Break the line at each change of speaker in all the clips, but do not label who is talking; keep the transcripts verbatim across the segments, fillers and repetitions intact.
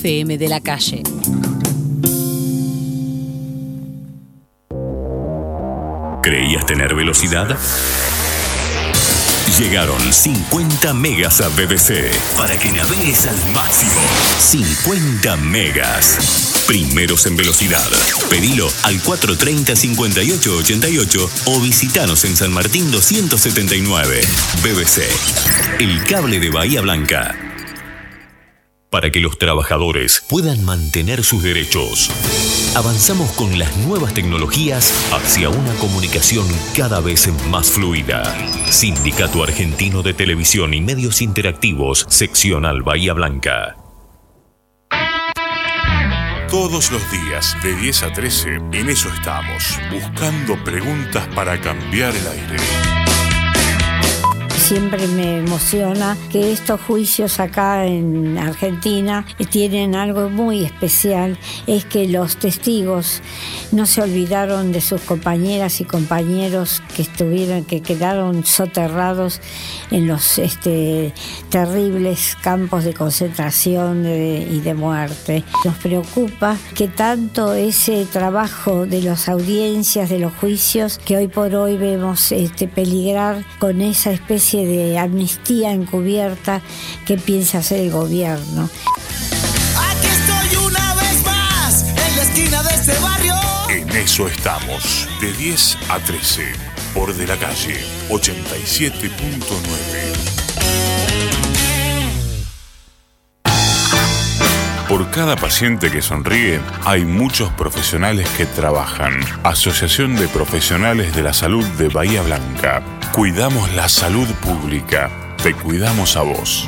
F M de la calle.
¿Creías tener velocidad? Llegaron cincuenta megas a B B C para que navegues al máximo. cincuenta megas. Primeros en velocidad. Pedilo al cuatro treinta, cincuenta y ocho ochenta y ocho o visitanos en San Martín doscientos setenta y nueve. B B C, el cable de Bahía Blanca. Para que los trabajadores puedan mantener sus derechos. Avanzamos con las nuevas tecnologías hacia una comunicación cada vez más fluida. Sindicato Argentino de Televisión y Medios Interactivos, Seccional Bahía Blanca.
Todos los días, de diez a trece, en eso estamos, buscando preguntas para cambiar el aire.
Siempre me emociona que estos juicios acá en Argentina tienen algo muy especial, es que los testigos no se olvidaron de sus compañeras y compañeros que estuvieron, que quedaron soterrados en los este, terribles campos de concentración de, y de muerte. Nos preocupa que tanto ese trabajo de las audiencias, de los juicios, que hoy por hoy vemos este, peligrar con esa especie de amnistía encubierta que piensa hacer el gobierno.
Aquí estoy una vez más, en la esquina de este barrio.
En eso estamos, de diez a trece, por De la Calle, ochenta y siete punto nueve. Por cada paciente que sonríe, hay muchos profesionales que trabajan. Asociación de Profesionales de la Salud de Bahía Blanca. Cuidamos la salud pública. Te cuidamos a vos.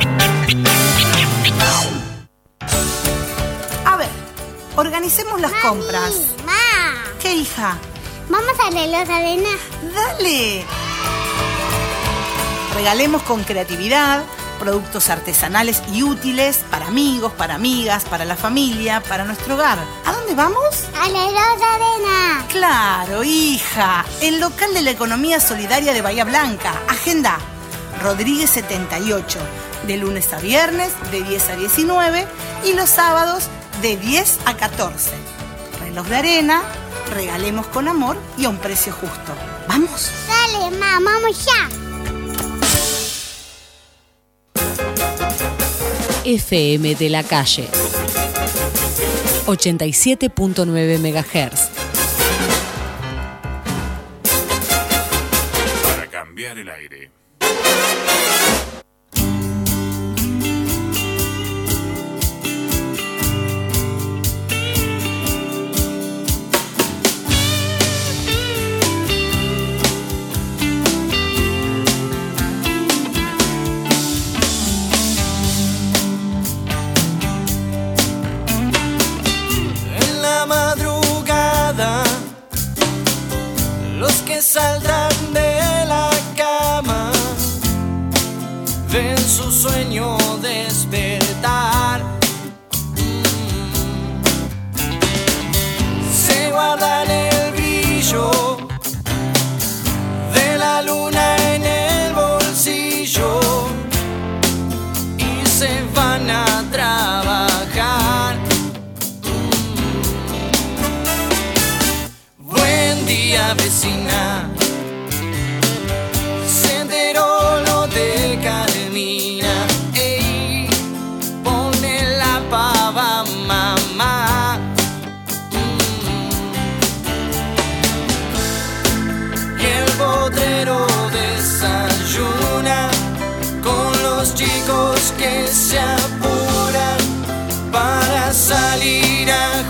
A ver, organicemos las Mami, compras.
Ma.
¿Qué, hija?
Vamos a reloj de arena.
Dale. Regalemos con creatividad productos artesanales y útiles para amigos, para amigas, para la familia, para nuestro hogar. ¿A dónde vamos?
A la reloj de arena.
Claro, hija. El local de la economía solidaria de Bahía Blanca. Agenda. Rodríguez setenta y ocho. De lunes a viernes, de diez a diecinueve. Y los sábados, de diez a catorce. Reloj de arena. Regalemos con amor y a un precio justo. ¿Vamos?
Dale, ma, vamos ya.
F M de la calle, ochenta y siete punto nueve megahertz.
Para cambiar el aire.
Saldrán de la cama, ven su sueño despertar. Mm. Se guardan el brillo de la luna en el bolsillo y se van a trabajar. Mm. Buen día, vecina. Chicos que se apuran para salir a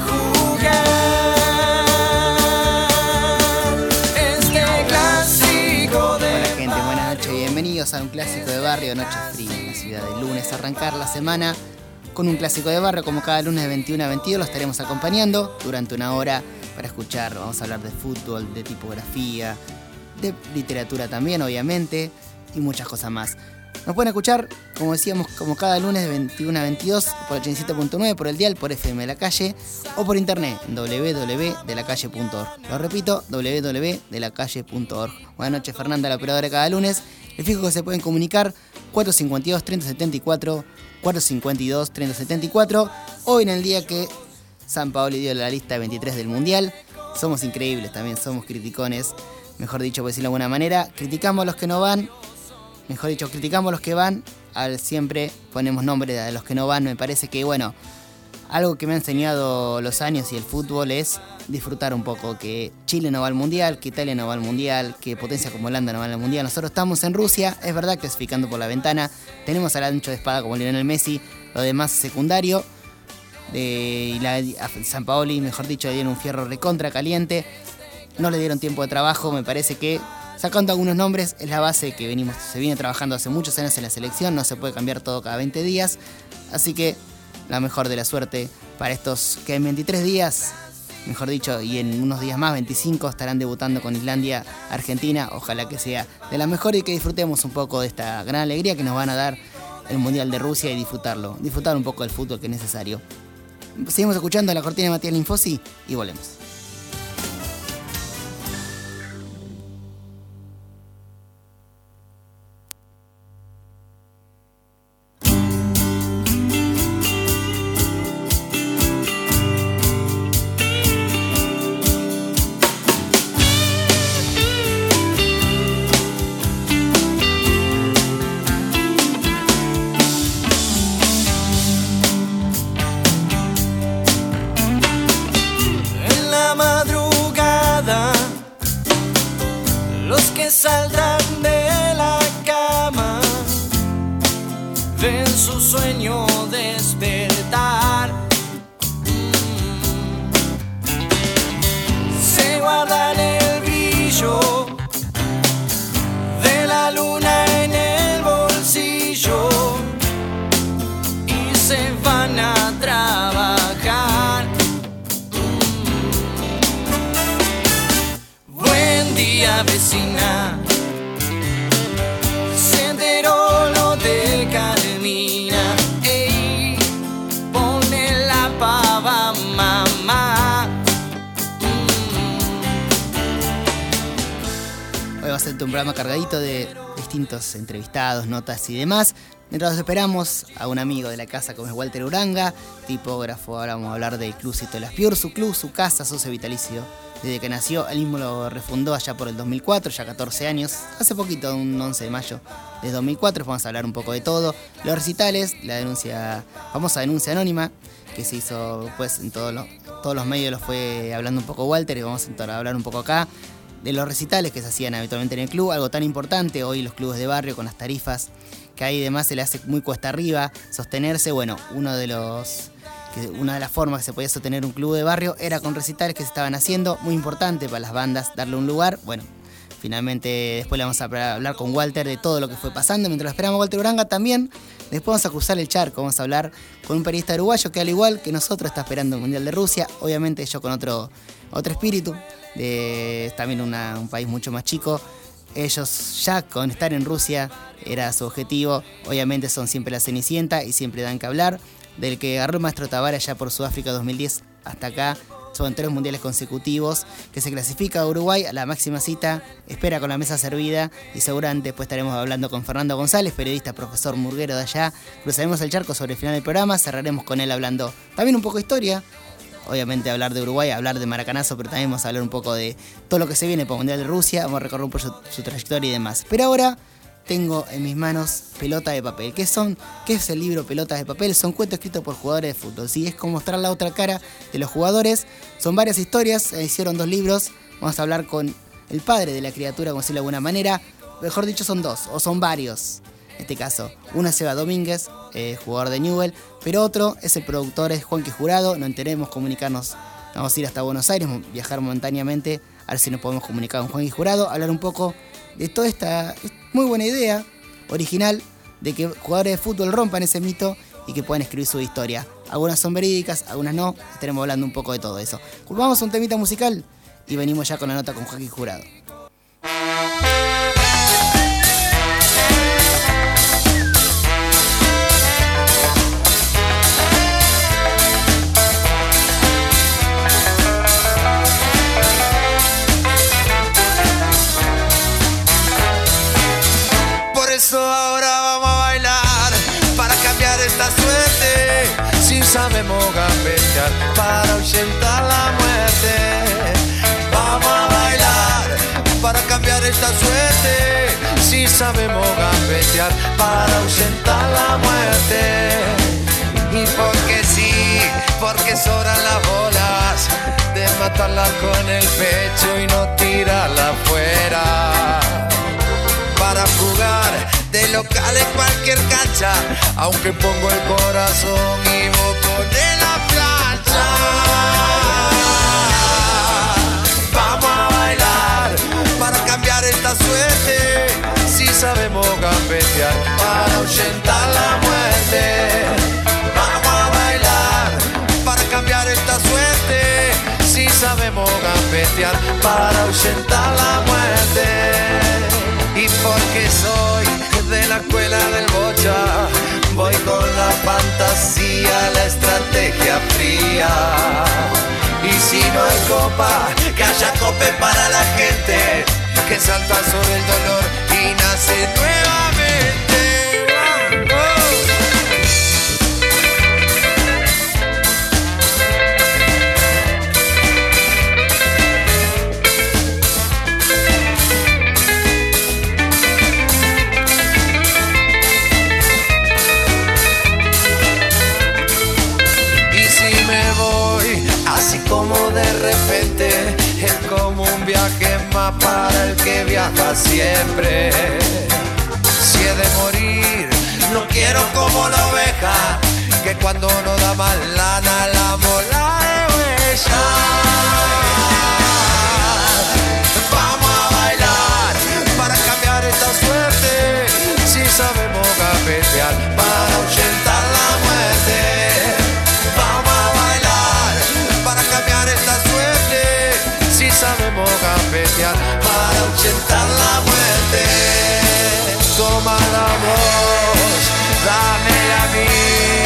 jugar. Este clásico de
Hola gente, buenas noches, bienvenidos a un clásico de barrio, Noche Fría en la ciudad de lunes. Arrancar la semana con un clásico de barrio, como cada lunes de veintiuno a veintidós, lo estaremos acompañando durante una hora para escuchar. Vamos a hablar de fútbol, de tipografía, de literatura también, obviamente, y muchas cosas más. Nos pueden escuchar, como decíamos, como cada lunes de veintiuno a veintidós por ochenta y siete punto nueve, por el dial, por F M de la Calle o por internet, doble u doble u doble u de la calle punto org. Lo repito, doble u doble u doble u de la calle punto org. Buenas noches, Fernanda, la operadora de cada lunes. Les fijo que se pueden comunicar cuatro cinco dos, tres cero siete cuatro, cuatro cinco dos, tres cero siete cuatro. Hoy en el día que Sampaoli dio la lista veintitrés del Mundial. Somos increíbles también, somos criticones, mejor dicho, por decirlo de alguna manera. Criticamos a los que no van, mejor dicho, criticamos a los que van, al siempre ponemos nombre de los que no van. Me parece que, bueno, algo que me ha enseñado los años y el fútbol es disfrutar un poco, que Chile no va al Mundial, que Italia no va al Mundial, que potencia como Holanda no va al Mundial. Nosotros estamos en Rusia, es verdad, clasificando por la ventana, tenemos al ancho de espada como Lionel Messi, lo demás es secundario. De, y la, a Sampaoli, mejor dicho, le dieron un fierro recontra caliente, no le dieron tiempo de trabajo. Me parece que, sacando algunos nombres, es la base que venimos, se viene trabajando hace muchos años en la selección, no se puede cambiar todo cada veinte días, así que la mejor de la suerte para estos que en veintitrés días, mejor dicho, y en unos días más, veinticinco, estarán debutando con Islandia, Argentina. Ojalá que sea de la mejor y que disfrutemos un poco de esta gran alegría que nos van a dar el Mundial de Rusia y disfrutarlo, disfrutar un poco del fútbol que es necesario. Seguimos escuchando la cortina de Matías Linfosi y volvemos.
Saldrán de la cama, ven su sueño despertar. Se guardan el brillo de la luna en el bolsillo y se van a trabajar. Buen día, vecina. Se enteró lo de Carmina. Ey, pone la pava, mamá.
Hoy va a ser un programa cargadito de distintos entrevistados, notas y demás. Mientras esperamos a un amigo de la casa como es Walter Uranga, tipógrafo. Ahora vamos a hablar del Club Cito de las Piur, su club, su casa, socio vitalicio. Desde que nació, él mismo lo refundó allá por el dos mil cuatro, ya catorce años, hace poquito, un once de mayo de dos mil cuatro. Vamos a hablar un poco de todo, los recitales, la denuncia, famosa denuncia anónima, que se hizo pues en todos los, todos los medios, lo fue hablando un poco Walter, y vamos a hablar un poco acá de los recitales que se hacían habitualmente en el club, algo tan importante hoy, los clubes de barrio con las tarifas que hay y demás, se le hace muy cuesta arriba sostenerse. Bueno, uno de los... que una de las formas que se podía sostener un club de barrio era con recitales que se estaban haciendo, muy importante para las bandas darle un lugar. Bueno, finalmente después le vamos a hablar con Walter de todo lo que fue pasando. Mientras esperamos a Walter Uranga también, después vamos a cruzar el charco, vamos a hablar con un periodista uruguayo que al igual que nosotros está esperando el Mundial de Rusia, obviamente yo con otro, otro espíritu, de también una, un país mucho más chico. Ellos ya con estar en Rusia era su objetivo, obviamente son siempre la cenicienta y siempre dan que hablar. Del que agarró el maestro Tavares ya por Sudáfrica dos mil diez hasta acá, son tres mundiales consecutivos, que se clasifica a Uruguay a la máxima cita, espera con la mesa servida y seguramente después estaremos hablando con Fernando González, periodista, profesor murguero de allá, cruzaremos el charco sobre el final del programa, cerraremos con él hablando también un poco de historia, obviamente hablar de Uruguay, hablar de Maracanazo, pero también vamos a hablar un poco de todo lo que se viene para el Mundial de Rusia, vamos a recorrer un poco su, su trayectoria y demás, pero ahora... tengo en mis manos Pelota de Papel. ¿Qué son? ¿Qué es el libro Pelotas de Papel? Son cuentos escritos por jugadores de fútbol. ¿Sí? Es como mostrar la otra cara de los jugadores. Son varias historias, se hicieron dos libros. Vamos a hablar con el padre de la criatura, como decirlo de alguna manera. Mejor dicho, son dos, o son varios. En este caso, uno es Seba Domínguez, eh, jugador de Newell, pero otro es el productor, es Juanqui Jurado. No enteremos comunicarnos. Vamos a ir hasta Buenos Aires, viajar momentáneamente, a ver si nos podemos comunicar con Juanqui Jurado, hablar un poco de toda esta muy buena idea original de que jugadores de fútbol rompan ese mito y que puedan escribir su historia. Algunas son verídicas, algunas no. Estaremos hablando un poco de todo eso. Vamos a un temita musical y venimos ya con la nota con Joaquín Jurado.
Por eso ahora vamos a bailar. esta suerte si sabemos gambetear para ahuyentar la muerte. Vamos a bailar para cambiar esta suerte si sabemos gambetear para ahuyentar la muerte. Y porque sí, porque sobran las bolas de matarla con el pecho y no tirarla afuera. Para jugar de local en cualquier cancha, aunque pongo el corazón y vos ponés la plancha. Vamos a bailar para cambiar esta suerte si sabemos gambetear para ahuyentar la muerte. Vamos a bailar para cambiar esta suerte si sabemos gambetear para ahuyentar la muerte. Y porque soy de la escuela del bocha, voy con la fantasía, la estrategia fría. Y si no hay copa, que haya cope para la gente que salta sobre el dolor y nace nuevamente. ¡Oh! Como de repente es como un viaje más para el que viaja siempre. Si he de morir, no quiero como la oveja que cuando no da más lana la mola de huella. Vamos a bailar para cambiar esta suerte si sabemos gambetear para ahuyentar la muerte. Sabemos gambetear para ahuyentar la muerte. Tómala vos, dámela a mí.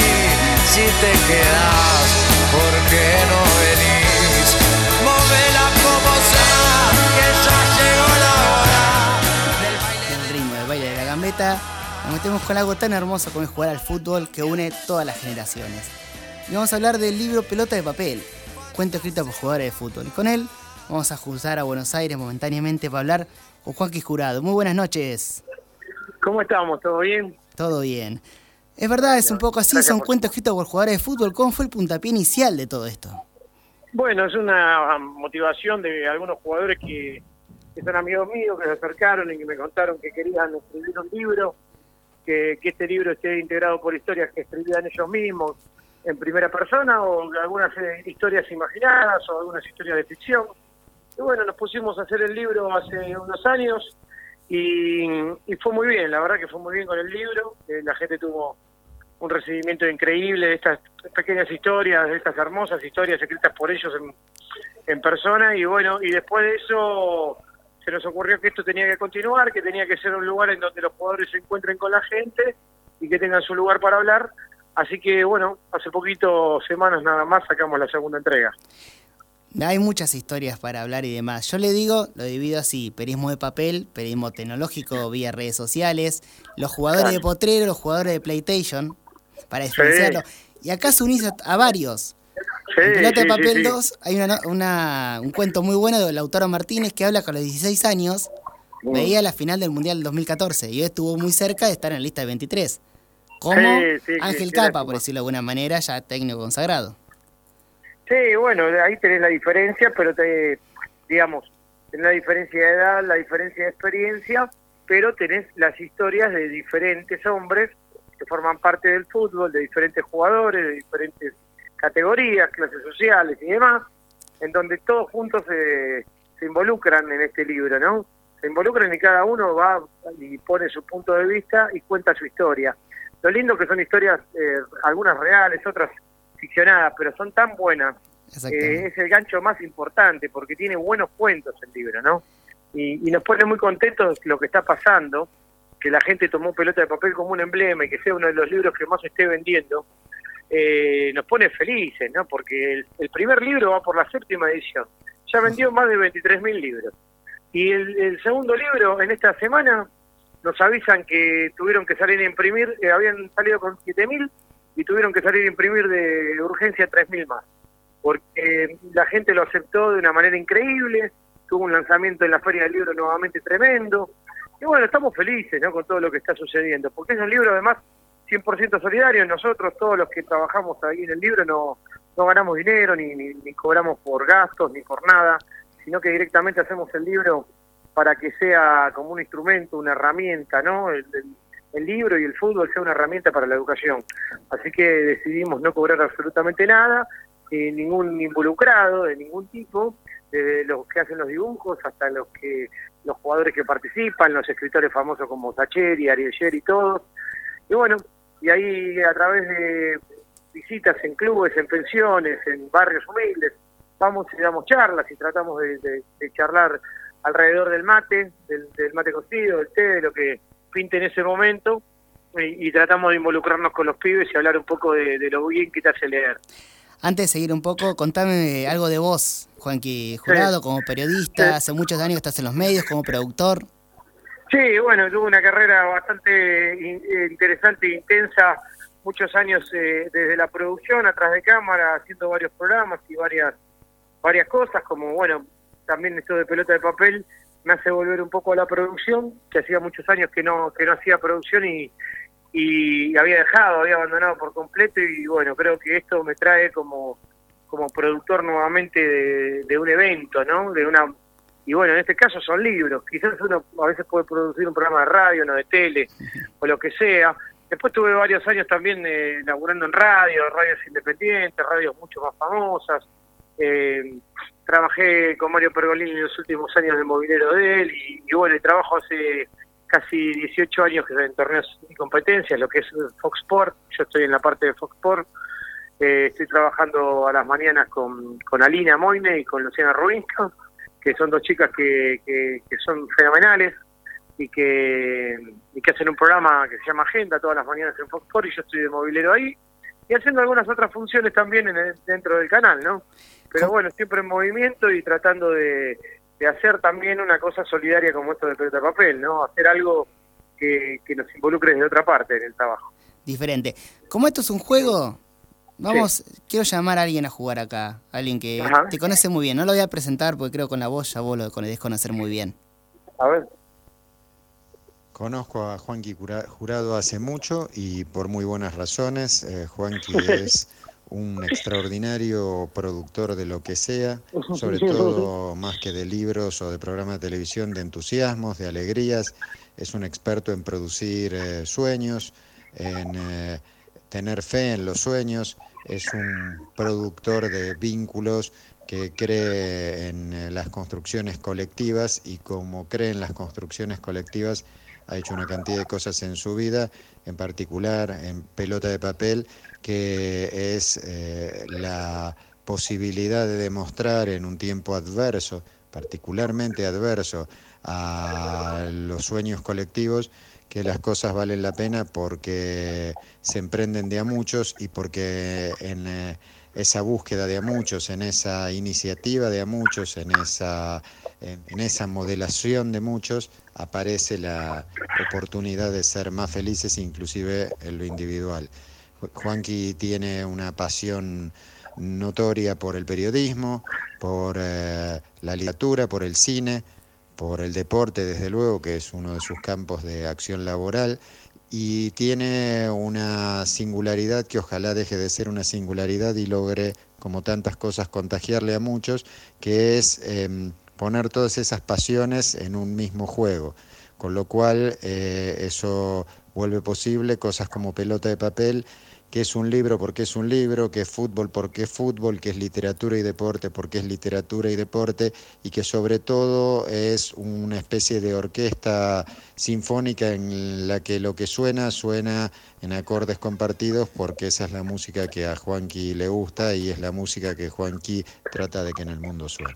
Si te quedas, ¿por qué no venís? Móvela como sea, que ya llegó la hora del baile.
En el ritmo del baile de la gambeta nos metemos con algo tan hermoso como es jugar al fútbol que une todas las generaciones. Y vamos a hablar del libro Pelota de Papel, cuento escrito por jugadores de fútbol. Y con él vamos a cruzar a Buenos Aires momentáneamente para hablar con Juanqui Jurado. Muy buenas noches.
¿Cómo estamos? ¿Todo bien?
Todo bien. Es verdad, es un poco así, son cuentos escritos por jugadores de fútbol. ¿Cómo fue el puntapié inicial de todo esto?
Bueno, es una motivación de algunos jugadores que, que son amigos míos, que se acercaron y que me contaron que querían escribir un libro, que, que este libro esté integrado por historias que escribían ellos mismos en primera persona o algunas eh, historias imaginadas o algunas historias de ficción. Y bueno, nos pusimos a hacer el libro hace unos años y, y fue muy bien, la verdad que fue muy bien con el libro. Eh, la gente tuvo un recibimiento increíble de estas pequeñas historias, de estas hermosas historias escritas por ellos en, en persona. Y bueno, y después de eso se nos ocurrió que esto tenía que continuar, que tenía que ser un lugar en donde los jugadores se encuentren con la gente y que tengan su lugar para hablar. Así que bueno, hace poquito, semanas nada más, sacamos la segunda entrega.
Hay muchas historias para hablar y demás. Yo le digo, lo divido así: periodismo de papel, periodismo tecnológico vía redes sociales, los jugadores claro. de potrero, los jugadores de PlayStation, para diferenciarlo. Sí. Y acá se unís a, a varios. Sí, en Pelota sí, de Papel sí, sí. dos hay una, una, un cuento muy bueno de Lautaro Martínez que habla que a los dieciséis años mm. veía la final del Mundial del dos mil catorce y hoy estuvo muy cerca de estar en la lista de veintitrés. Como sí, sí, Ángel sí, Capa, por decirlo de alguna manera, ya técnico consagrado.
Sí, bueno, ahí tenés la diferencia, pero te, digamos, tenés la diferencia de edad, la diferencia de experiencia, pero tenés las historias de diferentes hombres que forman parte del fútbol, de diferentes jugadores, de diferentes categorías, clases sociales y demás, en donde todos juntos se, se involucran en este libro, ¿no? Se involucran y cada uno va y pone su punto de vista y cuenta su historia. Lo lindo que son historias, eh, algunas reales, otras ficcionadas, pero son tan buenas. Eh, es el gancho más importante porque tiene buenos cuentos el libro, ¿no? Y, y nos pone muy contentos lo que está pasando, que la gente tomó Pelota de Papel como un emblema y que sea uno de los libros que más se esté vendiendo. Eh, nos pone felices, ¿no? Porque el, el primer libro va por la séptima edición. Ya vendió más de veintitrés mil libros. Y el, el segundo libro, en esta semana, nos avisan que tuvieron que salir a imprimir, eh, habían salido con siete mil y tuvieron que salir a imprimir de urgencia tres mil más, porque la gente lo aceptó de una manera increíble, tuvo un lanzamiento en la Feria del Libro nuevamente tremendo, y bueno, estamos felices, ¿no?, con todo lo que está sucediendo, porque es un libro además cien por ciento solidario. Nosotros, todos los que trabajamos ahí en el libro, no, no ganamos dinero, ni, ni, ni cobramos por gastos, ni por nada, sino que directamente hacemos el libro para que sea como un instrumento, una herramienta, ¿no? El, el, el libro y el fútbol sea una herramienta para la educación. Así que decidimos no cobrar absolutamente nada, eh, ningún involucrado de ningún tipo, desde los que hacen los dibujos hasta los que los jugadores que participan, los escritores famosos como Sacheri, Ariel Sher y todos. Y bueno, y ahí a través de visitas en clubes, en pensiones, en barrios humildes, vamos y damos charlas y tratamos de, de, de charlar alrededor del mate, del, del mate cocido, del té, de lo que pinte en ese momento, y, y tratamos de involucrarnos con los pibes y hablar un poco de, de lo bien que te hace leer.
Antes de seguir un poco, contame algo de vos, Juanqui Jurado, sí. Como periodista, sí. Hace muchos años que estás en los medios, como productor.
Sí, bueno, tuve una carrera bastante in, interesante e intensa, muchos años eh, desde la producción, atrás de cámara, haciendo varios programas y varias varias cosas, como, bueno, también esto de Pelota de Papel me hace volver un poco a la producción, que hacía muchos años que no que no hacía producción y y había dejado, había abandonado por completo, y bueno, creo que esto me trae como como productor nuevamente de, de un evento, ¿no? De una y bueno, en este caso son libros. Quizás uno a veces puede producir un programa de radio, no de tele, o lo que sea. Después tuve varios años también eh, laburando en radio, radios independientes, radios mucho más famosas. Eh, trabajé con Mario Pergolini en los últimos años de movilero de él, y, y bueno, y trabajo hace casi dieciocho años que en torneos y competencias, lo que es Fox Sport. Yo estoy en la parte de Fox Sport, eh, estoy trabajando a las mañanas con, con Alina Moine y con Luciana Rubinska, que son dos chicas que, que, que son fenomenales y que, y que hacen un programa que se llama Agenda todas las mañanas en Fox Sport, y yo estoy de movilero ahí, y haciendo algunas otras funciones también en el, dentro del canal, ¿no? Pero bueno, siempre en movimiento y tratando de de hacer también una cosa solidaria como esto de Pelota de Papel, ¿no? Hacer algo que, que nos involucre desde otra parte en el trabajo.
Diferente. Como esto es un juego, vamos, sí. Quiero llamar a alguien a jugar acá, alguien que Ajá. te conoce muy bien. No lo voy a presentar porque creo que con la voz ya vos lo debés conocer muy bien.
A ver.
Conozco a Juanqui Jurado hace mucho y por muy buenas razones. Eh, Juanqui es un extraordinario productor de lo que sea, sobre todo más que de libros o de programas de televisión, de entusiasmos, de alegrías. Es un experto en producir eh, sueños, en eh, tener fe en los sueños. Es un productor de vínculos que cree en eh, las construcciones colectivas, y como cree en las construcciones colectivas ha hecho una cantidad de cosas en su vida, en particular en Pelota de Papel, que es eh, la posibilidad de demostrar en un tiempo adverso, particularmente adverso, a los sueños colectivos, que las cosas valen la pena porque se emprenden de a muchos, y porque en eh, esa búsqueda de a muchos, en esa iniciativa de a muchos, en esa, en, en esa modelación de muchos, aparece la oportunidad de ser más felices, inclusive en lo individual. Juanqui tiene una pasión notoria por el periodismo, por eh, la literatura, por el cine, por el deporte, desde luego, que es uno de sus campos de acción laboral, y tiene una singularidad que ojalá deje de ser una singularidad y logre, como tantas cosas, contagiarle a muchos, que es eh, poner todas esas pasiones en un mismo juego, con lo cual eh, eso vuelve posible cosas como Pelota de Papel, que es un libro porque es un libro, que es fútbol porque es fútbol, que es literatura y deporte porque es literatura y deporte, y que sobre todo es una especie de orquesta sinfónica en la que lo que suena, suena en acordes compartidos, porque esa es la música que a Juanqui le gusta y es la música que Juanqui trata de que en el mundo suene.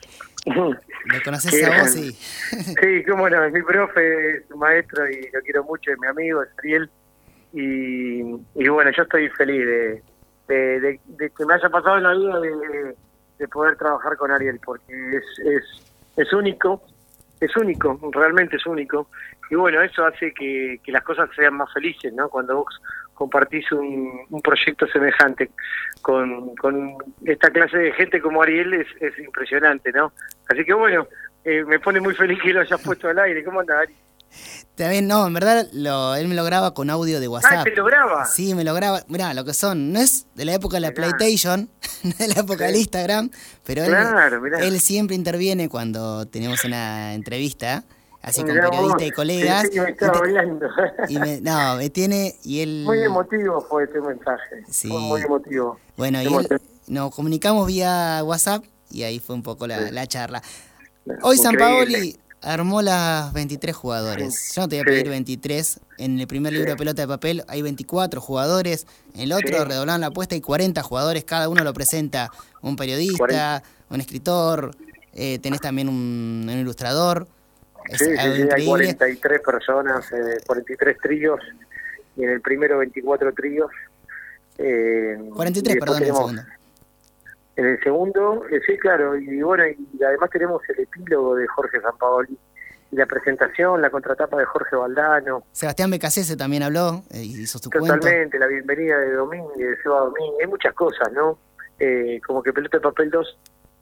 ¿Lo conoces sí, a vos? Sí,
sí, cómo no, es mi profe, es un maestro y lo quiero mucho, es mi amigo, es Ariel. Y, y bueno, yo estoy feliz de, de, de, de que me haya pasado en la vida de, de poder trabajar con Ariel, porque es, es, es único, es único, realmente es único. Y bueno, eso hace que, que las cosas sean más felices, ¿no? Cuando vos compartís un, un proyecto semejante con, con esta clase de gente como Ariel, es, es impresionante, ¿no? Así que bueno, eh, me pone muy feliz que lo hayas puesto al aire. ¿Cómo anda, Ari?
También, no, en verdad, lo, él me lo graba con audio de WhatsApp.
Ah, ¿te lo graba?
Sí, me lo graba. Mirá, lo que son, no es de la época de la
Mirá.
PlayStation, no es de la época
Sí.
del Instagram, pero él,
Claro, mirá.
él siempre interviene cuando tenemos una entrevista, así con
Mirá
periodistas
vos,
y colegas.
pensé que me estaba
y te-
hablando.
y me, no, me tiene, y él...
Muy emotivo fue este mensaje.
Sí.
Fue muy emotivo.
Bueno, y él, nos comunicamos vía WhatsApp y ahí fue un poco la,
Sí.
la charla. Hoy San
Increíble.
Paoli armó las veintitrés jugadores. Yo no te voy a pedir
Sí.
veintitrés. En el primer
Sí.
libro de Pelota de Papel hay veinticuatro jugadores. En el otro,
Sí.
redoblaron la apuesta, hay cuarenta jugadores. Cada uno lo presenta un periodista,
cuarenta.
un escritor, eh, tenés también un, un ilustrador. Es
Sí, sí,
algo
sí, hay
increíble.
cuarenta y tres personas, eh, cuarenta y tres tríos, y en el primero veinticuatro tríos. Eh,
cuarenta y
y
tres,
después
perdón, en el
tenemos-
segundo.
En el segundo, eh, sí, claro, y bueno, y además tenemos el epílogo de Jorge Sampaoli, y la presentación, la contratapa de Jorge Valdano,
Sebastián Becasese también habló, eh, hizo su cuento.
totalmente, la bienvenida de Domínguez, de Seba Domínguez, hay muchas cosas, ¿no? Eh, como que Pelota de Papel dos,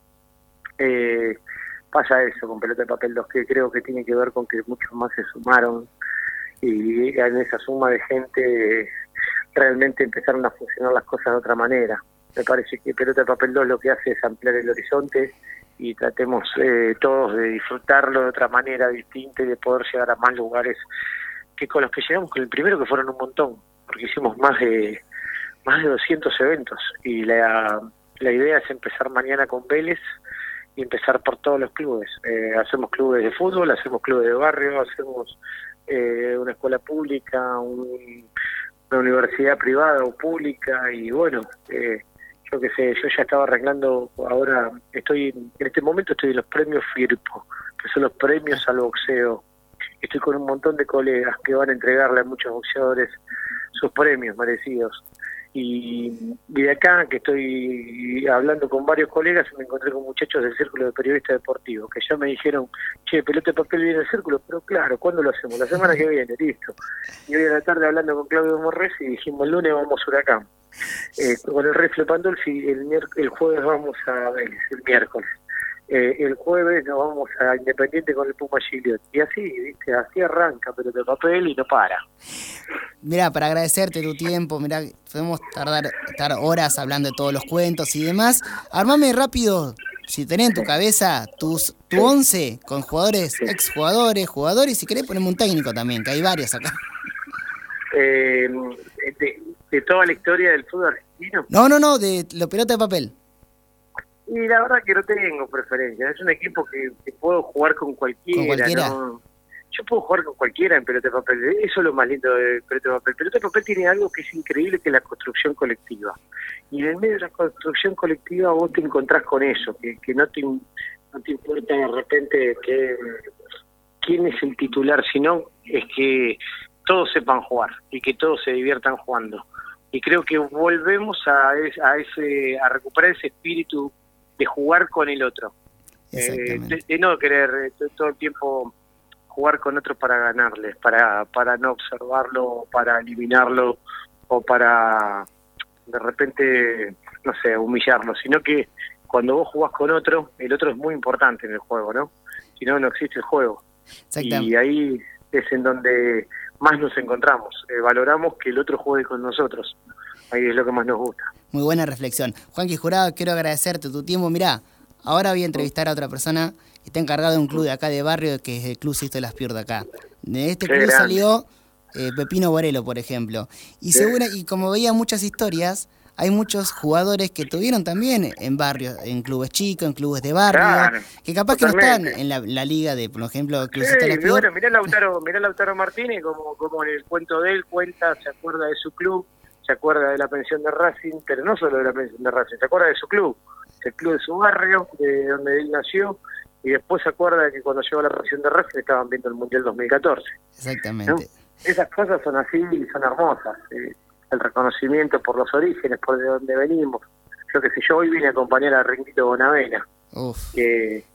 eh, pasa eso con Pelota de Papel dos, que creo que tiene que ver con que muchos más se sumaron, y en esa suma de gente realmente empezaron a funcionar las cosas de otra manera. Me parece que Pelota de Papel dos lo que hace es ampliar el horizonte y tratemos eh, todos de disfrutarlo de otra manera distinta y de poder llegar a más lugares que con los que llegamos con el primero, que fueron un montón, porque hicimos más de más de doscientos eventos y la, la idea es empezar mañana con Vélez y empezar por todos los clubes. Eh, hacemos clubes de fútbol, hacemos clubes de barrio, hacemos eh, una escuela pública, un, una universidad privada o pública y bueno, eh, yo qué sé, yo ya estaba arreglando, ahora estoy, en este momento estoy en los premios FIRPO, que son los premios al boxeo. Estoy con un montón de colegas que van a entregarle a muchos boxeadores sus premios merecidos. Y, y de acá, que estoy hablando con varios colegas, me encontré con muchachos del Círculo de Periodistas Deportivos, que ya me dijeron, che, Pelota de Papel viene al Círculo, pero claro, ¿cuándo lo hacemos? La semana que viene, listo. Y hoy a la tarde hablando con Claudio Morres y dijimos, el lunes vamos a Huracán. Eh, con el Rifle Pandolfi, el, mier- el jueves vamos a Vélez, el miércoles. Eh, el jueves nos vamos a Independiente con el Puma Gigliot. Y así, ¿viste? Así arranca Pelota de Papel y no para.
Mirá, para agradecerte tu tiempo, mirá, podemos tardar estar horas hablando de todos los cuentos y demás. Armame rápido, si tenés en tu cabeza, tus tu once con jugadores, exjugadores, jugadores, y si querés poneme un técnico también, que hay varios acá.
Eh, de, de toda la historia del fútbol argentino.
No, no, no, de la Pelota de Papel.
Y la verdad que no tengo preferencia. Es un equipo que, que puedo jugar con cualquiera.
¿Con cualquiera?
¿no? Yo puedo jugar con cualquiera en Pelota de Papel. Eso es lo más lindo de Pelota de Papel. Pelota de Papel tiene algo que es increíble, que es la construcción colectiva. Y en el medio de la construcción colectiva vos te encontrás con eso, que, que no, te, no te importa de repente que, quién es el titular, sino es que todos sepan jugar y que todos se diviertan jugando. Y creo que volvemos a, es, a, ese, a recuperar ese espíritu de jugar con el otro. Eh, de, de no querer eh, todo el tiempo jugar con otros para ganarles, para, para no observarlo, para eliminarlo o para de repente, no sé, humillarlo, sino que cuando vos jugás con otro, el otro es muy importante en el juego, ¿no? Si no, no existe el juego. Y ahí es en donde más nos encontramos, eh, valoramos que el otro juegue con nosotros, ahí es lo que más nos gusta.
Muy buena reflexión. Juanqui Jurado, quiero agradecerte tu tiempo. Mirá, ahora voy a entrevistar a otra persona que está encargada de un club de acá de barrio, que es el Club Sisto de las Piur de acá. De este
Qué
club
grande.
salió eh, Pepino Borelo, por ejemplo. Y
Sí.
segura, y como veía muchas historias, hay muchos jugadores que tuvieron también en barrios, en clubes chicos, en clubes de barrio,
Claro,
que capaz que no
totalmente.
están en la, la liga de, por ejemplo, el Club
Sí,
Sisto de las Piur.
bueno, mirá Lautaro, mirá Lautaro Martínez, como, como en el cuento de él cuenta, se acuerda de su club, se acuerda de la pensión de Racing, pero no solo de la pensión de Racing, se acuerda de su club, el club de su barrio, de donde él nació, y después se acuerda de que cuando llegó a la pensión de Racing estaban viendo el Mundial dos mil catorce.
Exactamente.
¿No? Esas cosas son así y son hermosas, eh, el reconocimiento por los orígenes, por de dónde venimos. Yo que sé, yo hoy vine a acompañar a Ringuito Bonavena,
Uf.
que,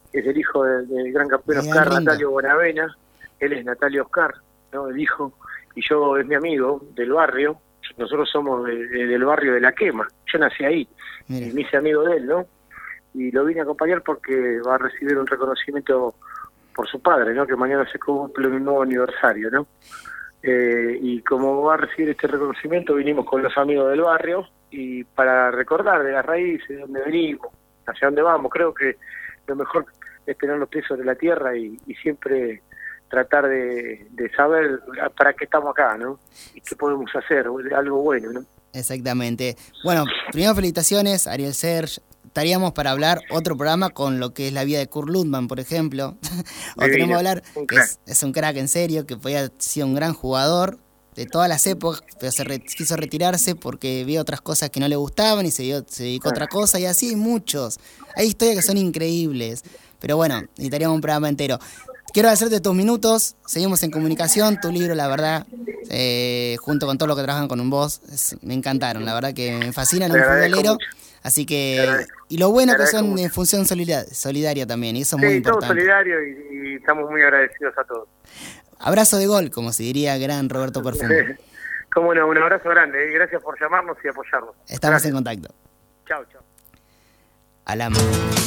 es el hijo del, del gran campeón
Bien,
Oscar
lindo.
Natalio Bonavena, él es Natalio Oscar, ¿no? El hijo, y yo es mi amigo del barrio, nosotros somos de, de, del barrio de La Quema, yo nací ahí,
Mira.
y me hice amigo de él, ¿no? Y lo vine a acompañar porque va a recibir un reconocimiento por su padre, ¿no? Que mañana se cumple un nuevo aniversario, ¿no? Eh, y como va a recibir este reconocimiento, vinimos con los amigos del barrio y para recordar de las raíces, de dónde venimos, hacia dónde vamos. Creo que lo mejor es tener los pies sobre la tierra y, y siempre tratar de, de saber para qué estamos acá, ¿no? Y qué podemos hacer, algo bueno, ¿no?
Exactamente. Bueno, primero felicitaciones, Ariel Serge. Estaríamos para hablar otro programa con lo que es la vida de Kurt Lundman, por ejemplo. O
Divino,
tenemos que hablar,
un
que
crack.
es, es un crack en serio, que podía ser un gran jugador de todas las épocas, pero se re- quiso retirarse porque vio otras cosas que no le gustaban y se, dio, se dedicó a otra cosa, y así hay muchos. Hay historias que son increíbles, pero bueno, necesitaríamos un programa entero. Quiero agradecerte tus minutos, seguimos en comunicación, tu libro, la verdad, eh, junto con todo lo que trabajan con un vos, es- me encantaron, la verdad que me fascinan
Te
un
agradezco
futbolero,
mucho.
así
Te
que,
agradezco.
y lo bueno
Te
que
agradezco
son
mucho.
en función solida- solidaria también, y eso es muy
Sí, todo
importante.
solidario y, y estamos muy agradecidos a todos.
Abrazo de gol, como se diría gran Roberto Perfumo.
Como no, un abrazo grande, ¿eh? Gracias por llamarnos y apoyarnos.
Estamos
Gracias.
en contacto.
Chao, chao.
Hablamos,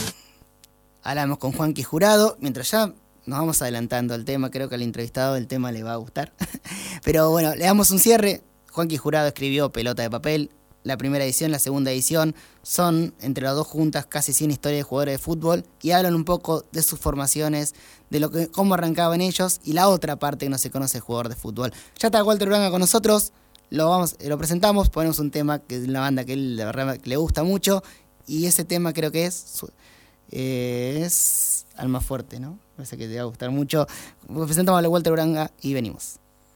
hablamos con Juanqui Jurado, mientras ya nos vamos adelantando al tema, creo que al entrevistado el tema le va a gustar. Pero bueno, le damos un cierre. Juanqui Jurado escribió Pelota de Papel, la primera edición, la segunda edición, son entre las dos juntas casi cien historias de jugadores de fútbol y hablan un poco de sus formaciones, de lo que cómo arrancaban ellos y la otra parte que no se conoce el jugador de fútbol. Ya está Walter Uranga con nosotros, lo vamos, lo presentamos, ponemos un tema que es una banda que él, la verdad, que le gusta mucho y ese tema creo que es su- eh, es Alma Fuerte, ¿no? Parece que te va a gustar mucho. Presentamos a Walter Uranga y venimos.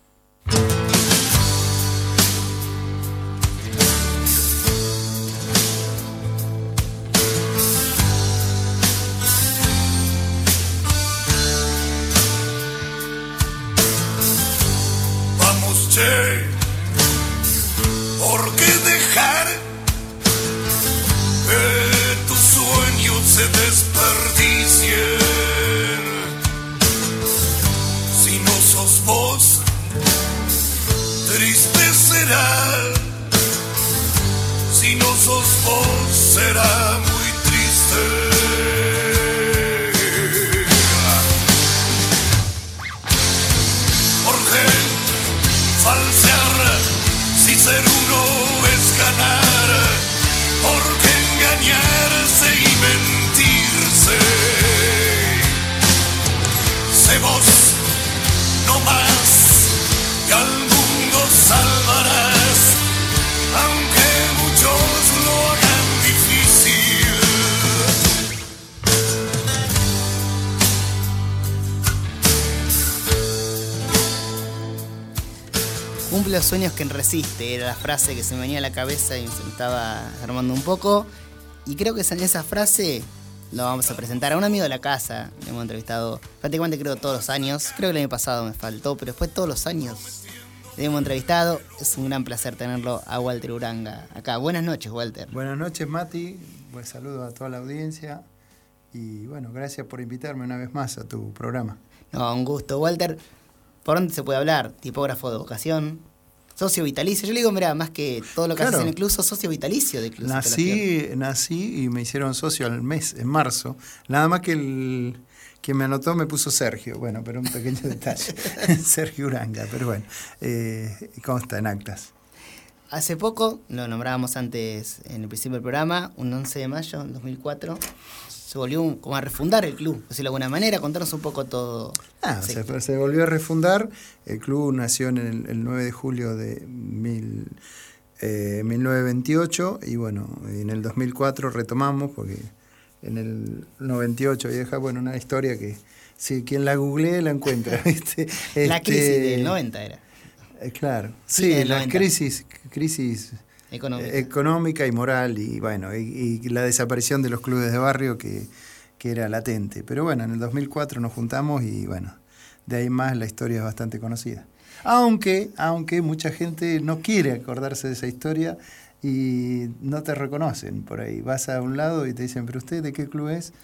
Vamos, che, ¿por qué dejar que tus sueños se desperdicien? Si no sos vos, triste será. Si no sos vos, será muy triste. ¿Por qué falsear si ser uno es ganar? ¿Por qué engañarse y mentirse? Sé vos, no más, que al mundo salvarás, aunque muchos lo hagan difícil.
Cumple los sueños que resiste, era la frase que se me venía a la cabeza y se me estaba armando un poco. Y creo que en esa frase lo vamos a presentar a un amigo de la casa. Le hemos entrevistado prácticamente creo todos los años. Creo que el año pasado me faltó, pero después todos los años le hemos entrevistado. Es un gran placer tenerlo a Walter Uranga acá. Buenas noches, Walter.
Buenas noches, Mati. Buen saludo a toda la audiencia. Y bueno, gracias por invitarme una vez más a tu programa.
No, un gusto. Walter, ¿por dónde se puede hablar? Tipógrafo de vocación, socio vitalicio. Yo le digo, mira, más que todo lo que
Claro.
haces en el club, sos socio vitalicio del club.
Nací, nací y me hicieron socio al mes, en marzo. Nada más que el que me anotó me puso Sergio. Bueno, pero un pequeño detalle. Sergio Uranga, pero bueno, eh, consta en actas.
Hace poco, lo nombrábamos antes en el principio del programa, un once de mayo del dos mil cuatro, se volvió un- como a refundar el club, por decirlo de alguna manera, contarnos un poco todo.
Ah,
Sí.
se, se volvió a refundar. El club nació en el, el nueve de julio de mil, eh, mil novecientos veintiocho y bueno, en el dos mil cuatro retomamos porque en el noventa y ocho vieja, bueno, una historia que si quien la googlee la encuentra. ¿Viste?
La
Este,
crisis del noventa era.
eh, claro,
Sí,
sí,
del
la
noventa.
crisis, crisis
Económica.
eh, económica y moral y bueno, y, y la desaparición de los clubes de barrio que, que era latente. Pero bueno, en el dos mil cuatro nos juntamos y bueno, de ahí más la historia es bastante conocida. Aunque, aunque mucha gente no quiere acordarse de esa historia y no te reconocen por ahí. Vas a un lado y te dicen, pero usted de qué club es,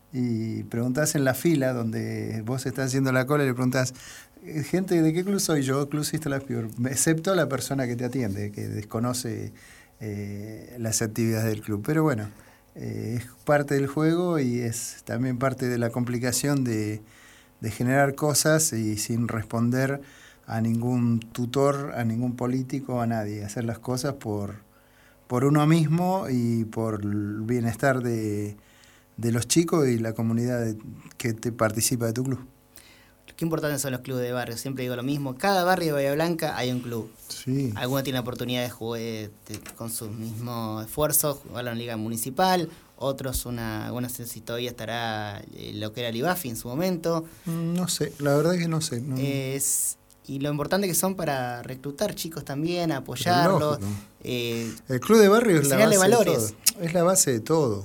y preguntás en la fila donde vos estás haciendo la cola y le preguntás, gente, ¿de qué club soy yo? Club Sistelas Pure, excepto la persona que te atiende, que desconoce eh, las actividades del club. Pero bueno, eh, es parte del juego y es también parte de la complicación de, de generar cosas y sin responder a ningún tutor, a ningún político, a nadie. Hacer las cosas por, por uno mismo y por el bienestar de, de los chicos y la comunidad de, que te participa de tu club.
Qué importantes son los clubes de barrio, siempre digo lo mismo. Cada barrio de Bahía Blanca hay un club.
Sí.
Algunos tienen la oportunidad de jugar de, con su mismo esfuerzo, jugar en la liga municipal, otros una, algunos no sé si todavía estará eh, lo que era el I B A F I en su momento.
No sé, la verdad es que no sé. No.
Es, y lo importante que son para reclutar chicos también, apoyarlos. Eh,
el club de barrio es la base
valores.
de todo. Es la base de todo.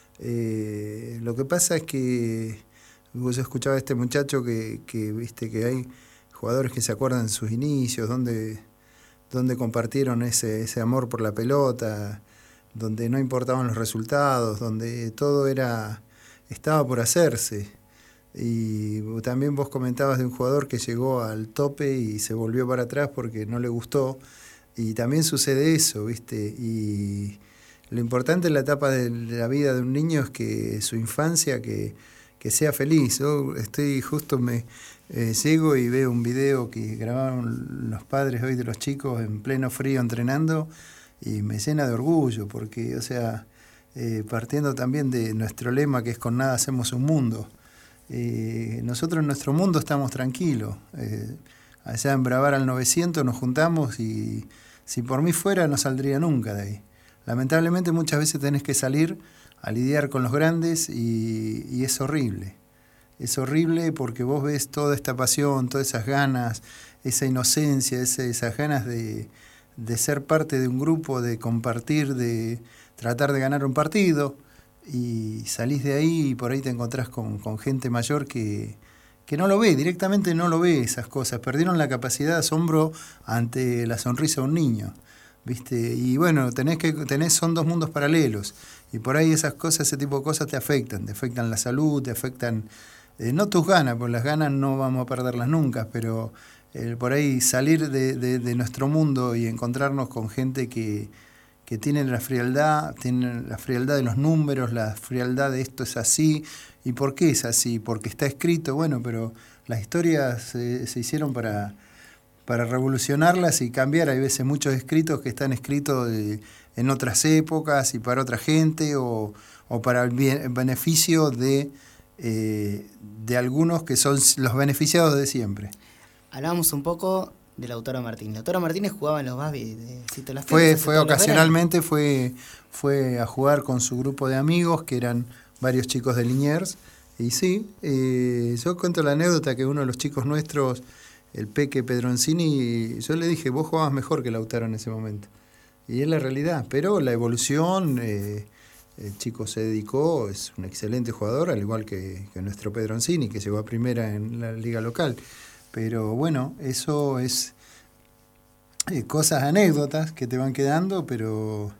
Eh, lo que pasa es que yo escuchaba a este muchacho que, que viste que hay jugadores que se acuerdan de sus inicios, donde, donde compartieron ese, ese amor por la pelota, donde no importaban los resultados, donde todo era estaba por hacerse. Y también vos comentabas de un jugador que llegó al tope y se volvió para atrás porque no le gustó. Y también sucede eso, ¿viste? Y lo importante en la etapa de la vida de un niño es que su infancia, que que sea feliz. Yo estoy justo, me eh, llego y veo un video que grabaron los padres hoy de los chicos en pleno frío entrenando y me llena de orgullo porque, o sea, eh, partiendo también de nuestro lema que es con nada hacemos un mundo. Eh, nosotros en nuestro mundo estamos tranquilos. Eh, allá en Bravar al novecientos nos juntamos y si por mí fuera no saldría nunca de ahí. Lamentablemente muchas veces tenés que salir a lidiar con los grandes y, y es horrible. Es horrible porque vos ves toda esta pasión, todas esas ganas, esa inocencia, ese, esas ganas de, de ser parte de un grupo, de compartir, de tratar de ganar un partido y salís de ahí y por ahí te encontrás con, con gente mayor que, que no lo ve, directamente no lo ve esas cosas. Perdieron la capacidad de asombro ante la sonrisa de un niño. ¿Viste? Y bueno, tenés que tenés son dos mundos paralelos y por ahí esas cosas, ese tipo de cosas te afectan, te afectan la salud, te afectan eh, no tus ganas, porque las ganas no vamos a perderlas nunca, pero eh, por ahí salir de, de, de nuestro mundo y encontrarnos con gente que, que tiene la frialdad, tiene la frialdad de los números, la frialdad de esto es así, y por qué es así, porque está escrito, bueno, pero las historias se, se hicieron para para revolucionarlas y cambiar. Hay veces muchos escritos que están escritos de, en otras épocas y para otra gente o, o para el, bien, el beneficio de, eh, de algunos que son los beneficiados de siempre.
Hablábamos un poco de Lautaro Martínez. Lautaro Martínez jugaba en los Babi de Cito Las
Fue, fue ocasionalmente, fue, fue a jugar con su grupo de amigos, que eran varios chicos de Liniers. Y sí, eh, yo cuento la anécdota que uno de los chicos nuestros, el Peque Pedroncini, yo le dije, vos jugabas mejor que Lautaro en ese momento. Y es la realidad, pero la evolución, eh, el chico se dedicó, es un excelente jugador, al igual que, que nuestro Pedroncini, que llegó a primera en la liga local. Pero bueno, eso es eh, cosas, anécdotas que te van quedando, pero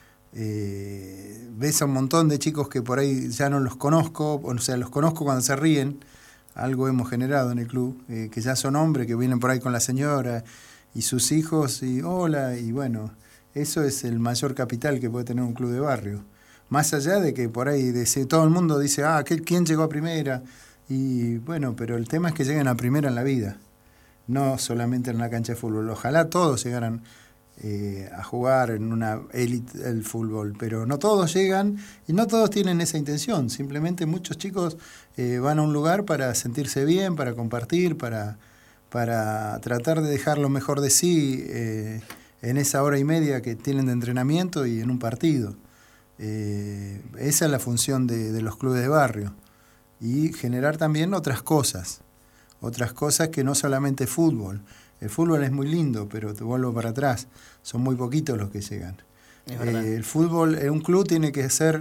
eh, ves a un montón de chicos que por ahí ya no los conozco, o sea, los conozco cuando se ríen. Algo hemos generado en el club, eh, que ya son hombres, que vienen por ahí con la señora y sus hijos, y hola, y bueno, eso es el mayor capital que puede tener un club de barrio. Más allá de que por ahí de, todo el mundo dice, ah, ¿quién llegó a primera? Y bueno, pero el tema es que lleguen a primera en la vida, no solamente en la cancha de fútbol. Ojalá todos llegaran eh, a jugar en una élite del fútbol, pero no todos llegan y no todos tienen esa intención. Simplemente muchos chicos eh, van a un lugar para sentirse bien, para compartir, para, para tratar de dejar lo mejor de sí eh, en esa hora y media que tienen de entrenamiento y en un partido. Eh, esa es la función de, de los clubes de barrio, y generar también otras cosas, otras cosas que no solamente fútbol. El fútbol es muy lindo, pero te vuelvo para atrás, son muy poquitos los que llegan. Eh, el fútbol, en un club tiene que ser,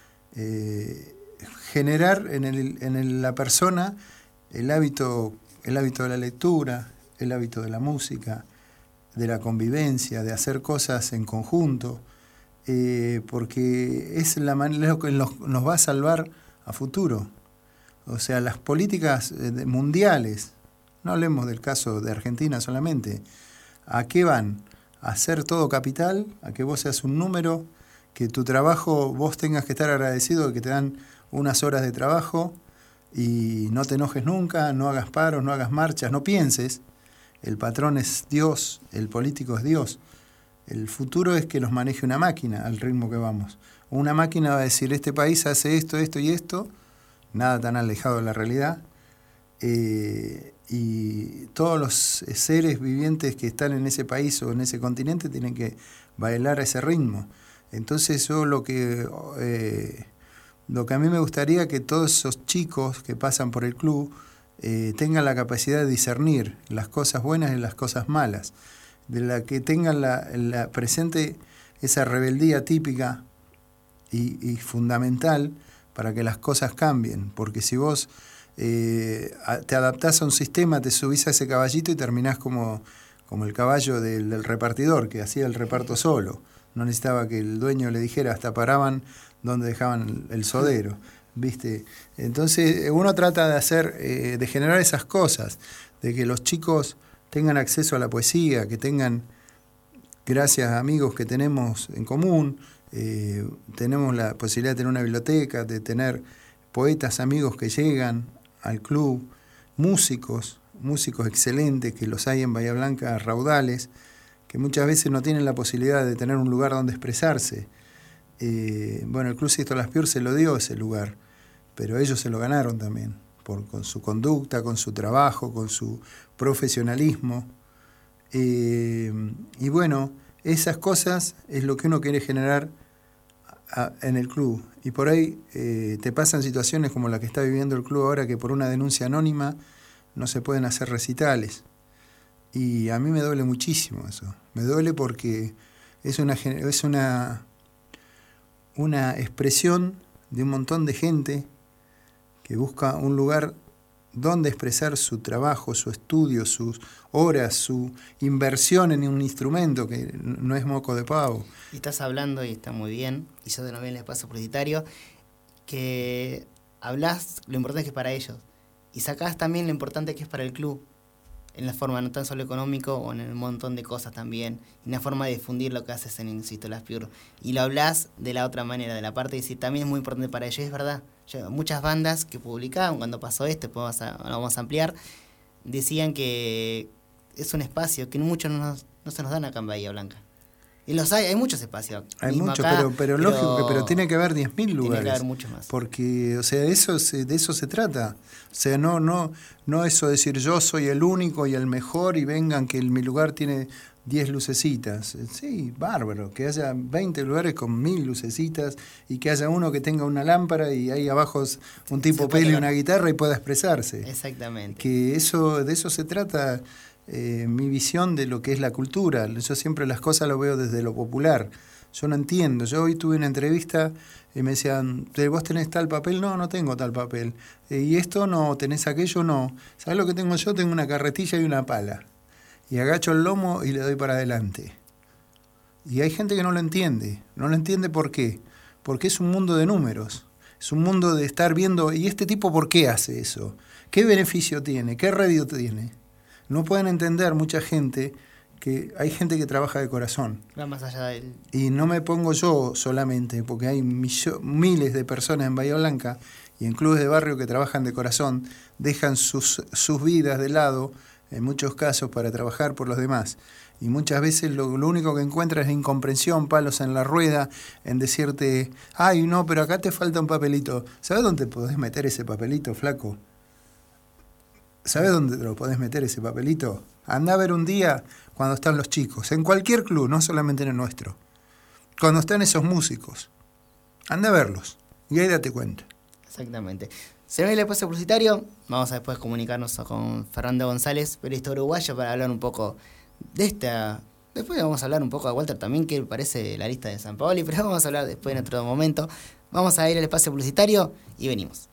eh, generar en, el, en el, la persona el hábito, el hábito de la lectura, el hábito de la música, de la convivencia, de hacer cosas en conjunto, eh, porque es la manera que nos, nos va a salvar a futuro. O sea, las políticas mundiales, no hablemos del caso de Argentina solamente, ¿a qué van? ¿A hacer todo capital? ¿A que vos seas un número? ¿Que tu trabajo vos tengas que estar agradecido de que te dan unas horas de trabajo y no te enojes nunca, no hagas paros, no hagas marchas, no pienses? El patrón es Dios, el político es Dios. El futuro es que los maneje una máquina al ritmo que vamos. Una máquina va a decir, este país hace esto, esto y esto, nada tan alejado de la realidad, eh, y todos los seres vivientes que están en ese país o en ese continente tienen que bailar a ese ritmo. Entonces yo lo que, eh, lo que a mí me gustaría que todos esos chicos que pasan por el club eh, tengan la capacidad de discernir las cosas buenas y las cosas malas, de la que tengan la, la presente esa rebeldía típica y, y fundamental para que las cosas cambien, porque si vos eh, te adaptás a un sistema, te subís a ese caballito y terminás como, como el caballo del, del repartidor, que hacía el reparto solo, no necesitaba que el dueño le dijera, hasta paraban donde dejaban el sodero, ¿viste? Entonces uno trata de hacer, eh, de generar esas cosas, de que los chicos tengan acceso a la poesía, que tengan, gracias a amigos que tenemos en común, Eh, tenemos la posibilidad de tener una biblioteca, de tener poetas, amigos que llegan al club, músicos, músicos excelentes que los hay en Bahía Blanca, raudales, que muchas veces no tienen la posibilidad de tener un lugar donde expresarse. Eh, bueno, el Club Sixto Laspiur se lo dio ese lugar, pero ellos se lo ganaron también, por, con su conducta, con su trabajo, con su profesionalismo. Eh, y bueno, esas cosas es lo que uno quiere generar a, en el club. Y por ahí eh, te pasan situaciones como la que está viviendo el club ahora, que por una denuncia anónima no se pueden hacer recitales. Y a mí me duele muchísimo eso. Me duele porque es una, es una, una expresión de un montón de gente que busca un lugar donde expresar su trabajo, su estudio, sus horas, su inversión en un instrumento que no es moco de pavo.
Y estás hablando, y está muy bien, y yo también el espacio publicitario, que hablás lo importante que es para ellos, y sacás también lo importante que es para el club, en la forma no tan solo económico, o en un montón de cosas también, en la forma de difundir lo que haces en el Sixto Laspiur. Y lo hablás de la otra manera, de la parte de decir, también es muy importante para ellos, es verdad. Yo, muchas bandas que publicaban cuando pasó esto, después vamos a, lo vamos a ampliar, decían que es un espacio que muchos no, nos, no se nos dan acá en Bahía Blanca. Y los hay, hay muchos espacios.
Hay muchos, pero, pero, pero lógico, que, pero tiene que haber diez mil lugares.
Tiene que haber muchos más.
Porque, o sea, eso se, de eso se trata. O sea, no, no, no eso decir yo soy el único y el mejor y vengan que el, mi lugar tiene diez lucecitas. Sí, bárbaro. Que haya veinte lugares con mil lucecitas y que haya uno que tenga una lámpara y ahí abajo un tipo pele y una guitarra y pueda expresarse.
Exactamente.
Que eso, de eso se trata. Eh, mi visión de lo que es la cultura. Yo siempre las cosas lo veo desde lo popular. Yo no entiendo. Yo hoy tuve una entrevista y me decían, ¿vos tenés tal papel? No, no tengo tal papel. Eh, ¿Y esto no? ¿Tenés aquello? No. ¿Sabés lo que tengo yo? Tengo una carretilla y una pala. Y agacho el lomo y le doy para adelante. Y hay gente que no lo entiende. No lo entiende ¿por qué? Porque es un mundo de números. Es un mundo de estar viendo, ¿y este tipo por qué hace eso? ¿Qué beneficio tiene? ¿Qué rédito tiene? No pueden entender mucha gente que hay gente que trabaja de corazón.
Va más allá del...
Y no me pongo yo solamente, porque hay millo, miles de personas en Bahía Blanca y en clubes de barrio que trabajan de corazón, dejan sus, sus vidas de lado, en muchos casos, para trabajar por los demás. Y muchas veces lo, lo único que encuentras es incomprensión, palos en la rueda, en decirte, ay, no, pero acá te falta un papelito. ¿Sabes dónde podés meter ese papelito, flaco? ¿Sabes dónde te lo podés meter ese papelito? Anda a ver un día cuando están los chicos, en cualquier club, no solamente en el nuestro. Cuando están esos músicos. Anda a verlos y ahí date cuenta.
Exactamente. Se ve el espacio publicitario, vamos a después comunicarnos con Fernando González, periodista uruguayo, para hablar un poco de esta... Después vamos a hablar un poco a Walter también, que parece la lista de San Paoli, pero vamos a hablar después en otro momento. Vamos a ir al espacio publicitario y venimos.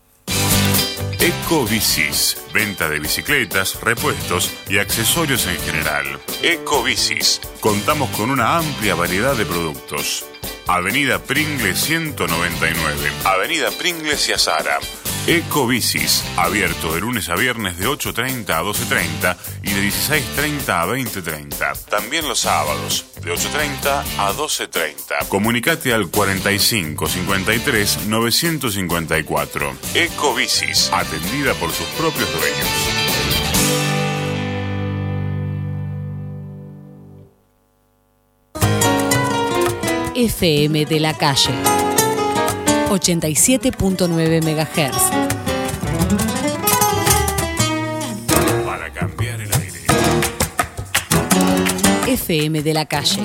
Ecobicis, venta de bicicletas, repuestos y accesorios en general. Ecobicis, contamos con una amplia variedad de productos. Avenida Pringles ciento noventa y nueve, Avenida Pringles y Azara. Ecobicis, abierto de lunes a viernes de ocho treinta a doce treinta y de dieciséis treinta a veinte treinta. También los sábados de ocho treinta a doce treinta. Comunicate al cuarenta y cinco cincuenta y tres novecientos cincuenta y cuatro. Ecobicis, atendida por sus propios dueños.
F M de la calle ochenta y siete punto nueve megahertz.
Para cambiar el aire.
F M de la calle.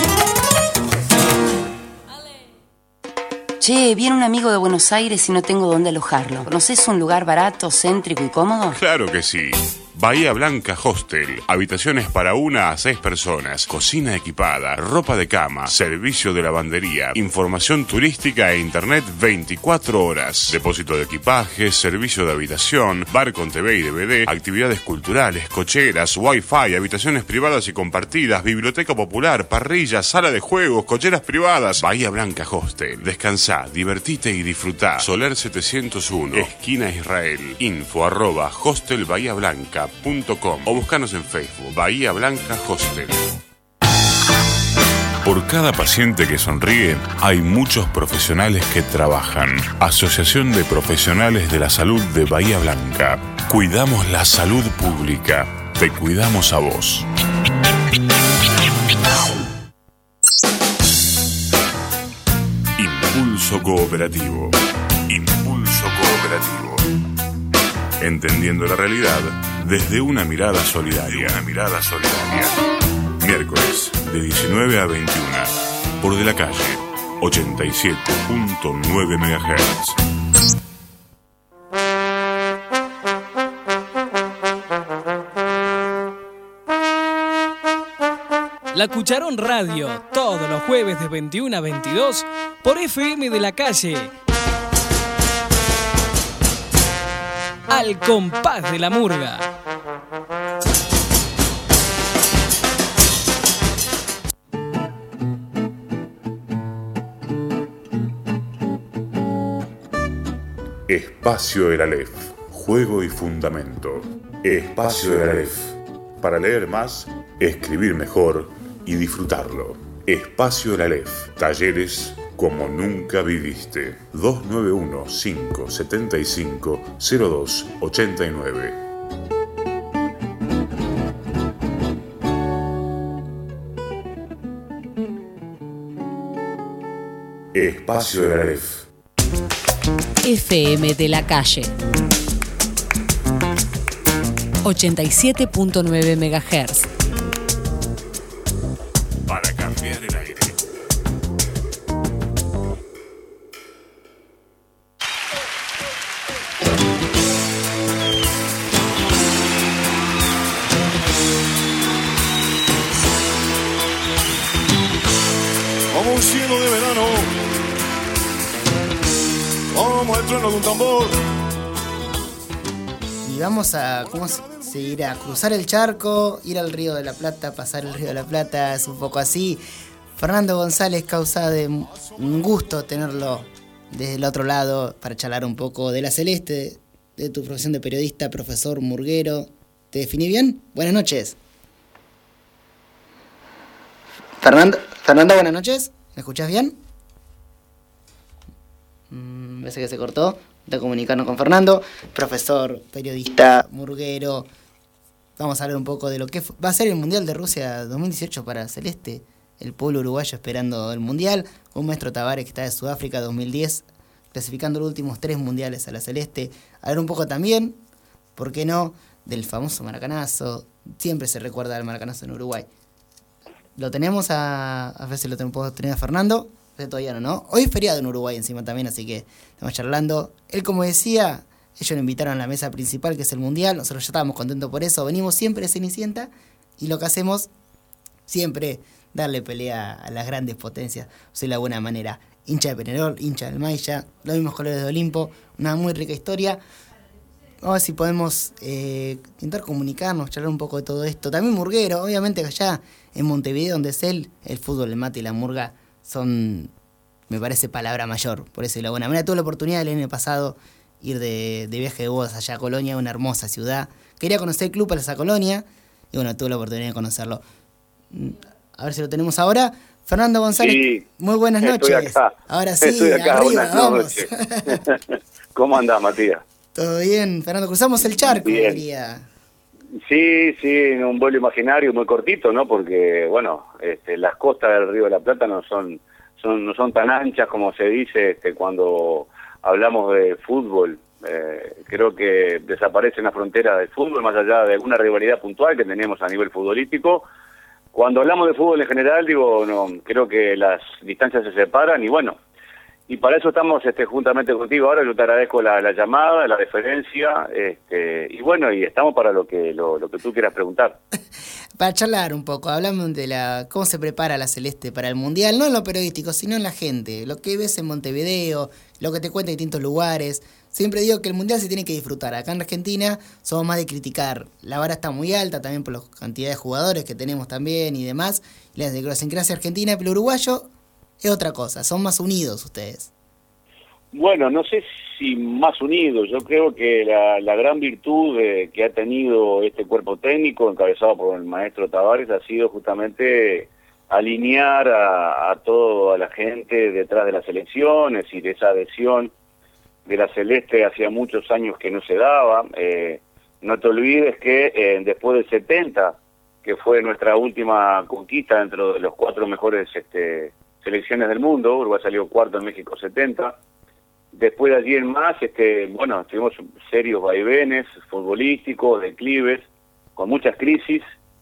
Che, viene un amigo de Buenos Aires y no tengo dónde alojarlo. ¿Conoces un lugar barato, céntrico y cómodo?
Claro que sí. Bahía Blanca Hostel, habitaciones para una a seis personas, cocina equipada, ropa de cama, servicio de lavandería, información turística e internet veinticuatro horas, depósito de equipajes, servicio de habitación, bar con T V y D V D, actividades culturales, cocheras, wifi, habitaciones privadas y compartidas, biblioteca popular, parrilla, sala de juegos, cocheras privadas. Bahía Blanca Hostel, descansá, divertite y disfrutá. Soler setecientos uno, esquina Israel, info arroba hostel bahía blanca punto com o buscanos en Facebook Bahía Blanca Hostel. Por cada paciente que sonríe, hay muchos profesionales que trabajan. Asociación de Profesionales de la Salud de Bahía Blanca. Cuidamos la salud pública. Te cuidamos a vos. Impulso Cooperativo. Impulso Cooperativo. Entendiendo la realidad desde una mirada solidaria. Una mirada solidaria. Miércoles de diecinueve a veintiuna por De la Calle ochenta y siete punto nueve megahertz.
La Cucharón Radio, todos los jueves de veintiuna a veintidós por F M de la Calle. Al compás de la murga.
Espacio El Aleph. Juego y fundamento. Espacio El Aleph. Para leer más, escribir mejor y disfrutarlo. Espacio El Aleph. Talleres como nunca viviste. dos nueve uno, cinco siete cinco, cero dos ocho nueve. Espacio El Aleph.
F M de la Calle ochenta y siete punto nueve megahertz.
Para cambiar el aire.
Como un cielo de verano, como el trueno de un tambor.
Y vamos a ¿cómo se irá? A cruzar el charco, ir al Río de la Plata, pasar el Río de la Plata, es un poco así. Fernando González, causa de un gusto tenerlo desde el otro lado para charlar un poco de la Celeste, de tu profesión de periodista, profesor, murguero. ¿Te definí bien? Buenas noches. Fernando, Fernando, buenas noches. ¿Me escuchás bien? Mm, parece que se cortó. De comunicarnos con Fernando, profesor, periodista, murguero. Vamos a hablar un poco de lo que va a ser el Mundial de Rusia dos mil dieciocho para Celeste. El pueblo uruguayo esperando el Mundial. Un maestro Tavares que está de Sudáfrica dos mil diez, clasificando los últimos tres mundiales a la Celeste. Hablar un poco también, ¿por qué no?, del famoso maracanazo. Siempre se recuerda al maracanazo en Uruguay. Lo tenemos a... A ver si lo tenemos tener a Fernando. Todavía no, ¿no? Hoy es feriado en Uruguay encima también, así que estamos charlando. Él, como decía, ellos lo invitaron a la mesa principal, que es el Mundial. Nosotros ya estábamos contentos por eso. Venimos siempre de Cenicienta y lo que hacemos siempre darle pelea a las grandes potencias. O sea, de la buena manera. Hincha de Peñarol, hincha del Mailla, los mismos colores de Olimpo. Una muy rica historia. Vamos a ver si podemos eh, intentar comunicarnos, charlar un poco de todo esto. También murguero, obviamente que allá en Montevideo, donde es él, el fútbol, el mate y la murga son me parece palabra mayor. Por eso, de la buena manera, tuve la oportunidad el año pasado ir de, de viaje de bodas allá a Colonia, una hermosa ciudad. Quería conocer el club para esa Colonia, y bueno, tuve la oportunidad de conocerlo. A ver si lo tenemos ahora. Fernando González,
sí,
muy buenas
estoy
noches.
Acá.
Ahora sí,
estoy acá,
arriba, vamos.
¿Cómo andás, Matías?
Todo bien, Fernando, cruzamos el charco,
Bien.
diría.
Sí, sí, en un vuelo imaginario muy cortito, ¿no? Porque, bueno, este, las costas del Río de la Plata no son, son, no son tan anchas como se dice este, cuando hablamos de fútbol. Eh, creo que desaparece la frontera del fútbol, más allá de alguna rivalidad puntual que tenemos a nivel futbolístico. Cuando hablamos de fútbol en general, digo, no, creo que las distancias se separan y bueno, y para eso estamos este, juntamente contigo ahora. Yo te agradezco la, la llamada, la referencia, este, y bueno, y estamos para lo que lo, lo que tú quieras preguntar.
Para charlar un poco, hablamos de la cómo se prepara la Celeste para el Mundial, no en lo periodístico, sino en la gente, lo que ves en Montevideo, lo que te cuentan en distintos lugares. Siempre digo que el Mundial se tiene que disfrutar. Acá en Argentina somos más de criticar. La vara está muy alta también por la cantidad de jugadores que tenemos también y demás. La idiosincrasia argentina, pero uruguayo es otra cosa. Son más unidos ustedes.
Bueno, no sé si más unidos. Yo creo que la, la gran virtud de, que ha tenido este cuerpo técnico, encabezado por el maestro Tavares, ha sido justamente alinear a, a toda la gente detrás de las elecciones y de esa adhesión de la Celeste hacía muchos años que no se daba. Eh, no te olvides que eh, después del setenta, que fue nuestra última conquista dentro de los cuatro mejores este, selecciones del mundo, Uruguay salió cuarto en México setenta, después de allí en más, este, bueno, tuvimos serios vaivenes futbolísticos, declives, con muchas crisis,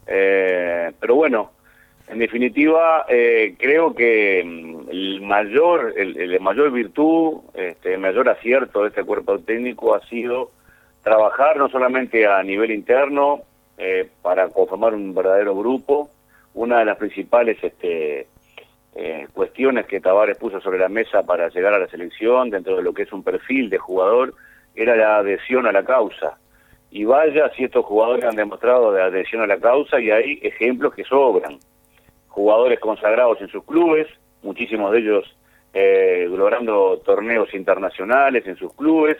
eh, pero bueno, en definitiva, eh, creo que el mayor, el, el mayor virtud, este, el mayor acierto de este cuerpo técnico ha sido trabajar no solamente a nivel interno eh, para conformar un verdadero grupo. Una de las principales este, eh, cuestiones que Tavares puso sobre la mesa para llegar a la selección, dentro de lo que es un perfil de jugador, era la adhesión a la causa. Y vaya si estos jugadores han demostrado de adhesión a la causa, y hay ejemplos que sobran. Jugadores consagrados en sus clubes, muchísimos de ellos eh, logrando torneos internacionales en sus clubes,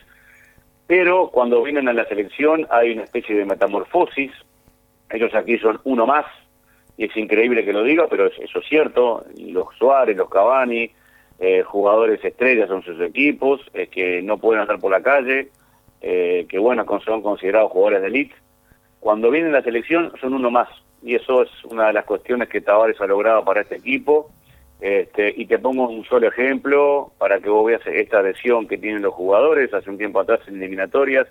pero cuando vienen a la selección hay una especie de metamorfosis. Ellos aquí son uno más, y es increíble que lo diga, pero eso es cierto. Los Suárez, los Cavani, eh, jugadores estrellas son sus equipos, eh, que no pueden andar por la calle, eh, que bueno, son considerados jugadores de elite. Cuando vienen a la selección son uno más. Y eso es una de las cuestiones que Tavares ha logrado para este equipo. Este, y te pongo un solo ejemplo para que vos veas esta adhesión que tienen los jugadores. Hace un tiempo atrás en eliminatorias,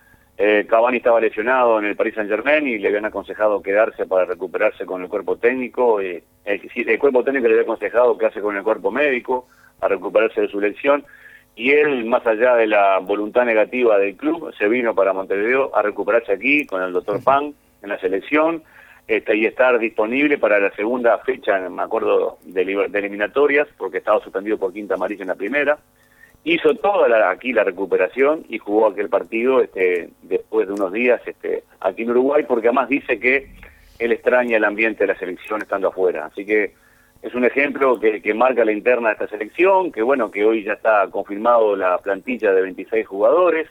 eh, Cavani estaba lesionado en el Paris Saint-Germain y le habían aconsejado quedarse para recuperarse con el cuerpo técnico. Eh, es decir, el cuerpo técnico le había aconsejado quedarse con el cuerpo médico a recuperarse de su lesión. Y él, más allá de la voluntad negativa del club, se vino para Montevideo a recuperarse aquí con el doctor Pan en la selección. Este, y estar disponible para la segunda fecha, me acuerdo, de, de eliminatorias, porque estaba suspendido por quinta amarilla en la primera. Hizo toda la, aquí la recuperación y jugó aquel partido este, después de unos días este, aquí en Uruguay, porque además dice que él extraña el ambiente de la selección estando afuera. Así que es un ejemplo que, que marca la interna de esta selección, que bueno, que hoy ya está confirmado la plantilla de veintiséis jugadores,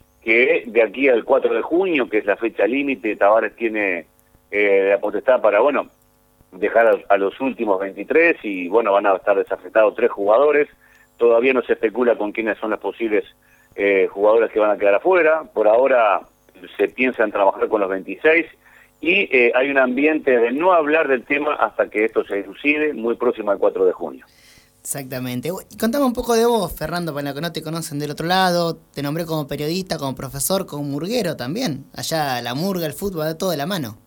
que de aquí al cuatro de junio, que es la fecha límite, Tavares tiene Eh, la potestad para, bueno, dejar a, a los últimos veintitrés y, bueno, van a estar desafectados tres jugadores. Todavía no se especula con quiénes son los posibles eh, jugadores que van a quedar afuera. Por ahora se piensa en trabajar con los veintiséis y eh, hay un ambiente de no hablar del tema hasta que esto se dilucide, muy próximo al cuatro de junio.
Exactamente. Y contame un poco de vos, Fernando, para los que no te conocen del otro lado. Te nombré como periodista, como profesor, como murguero también. Allá la murga, el fútbol, todo de la mano.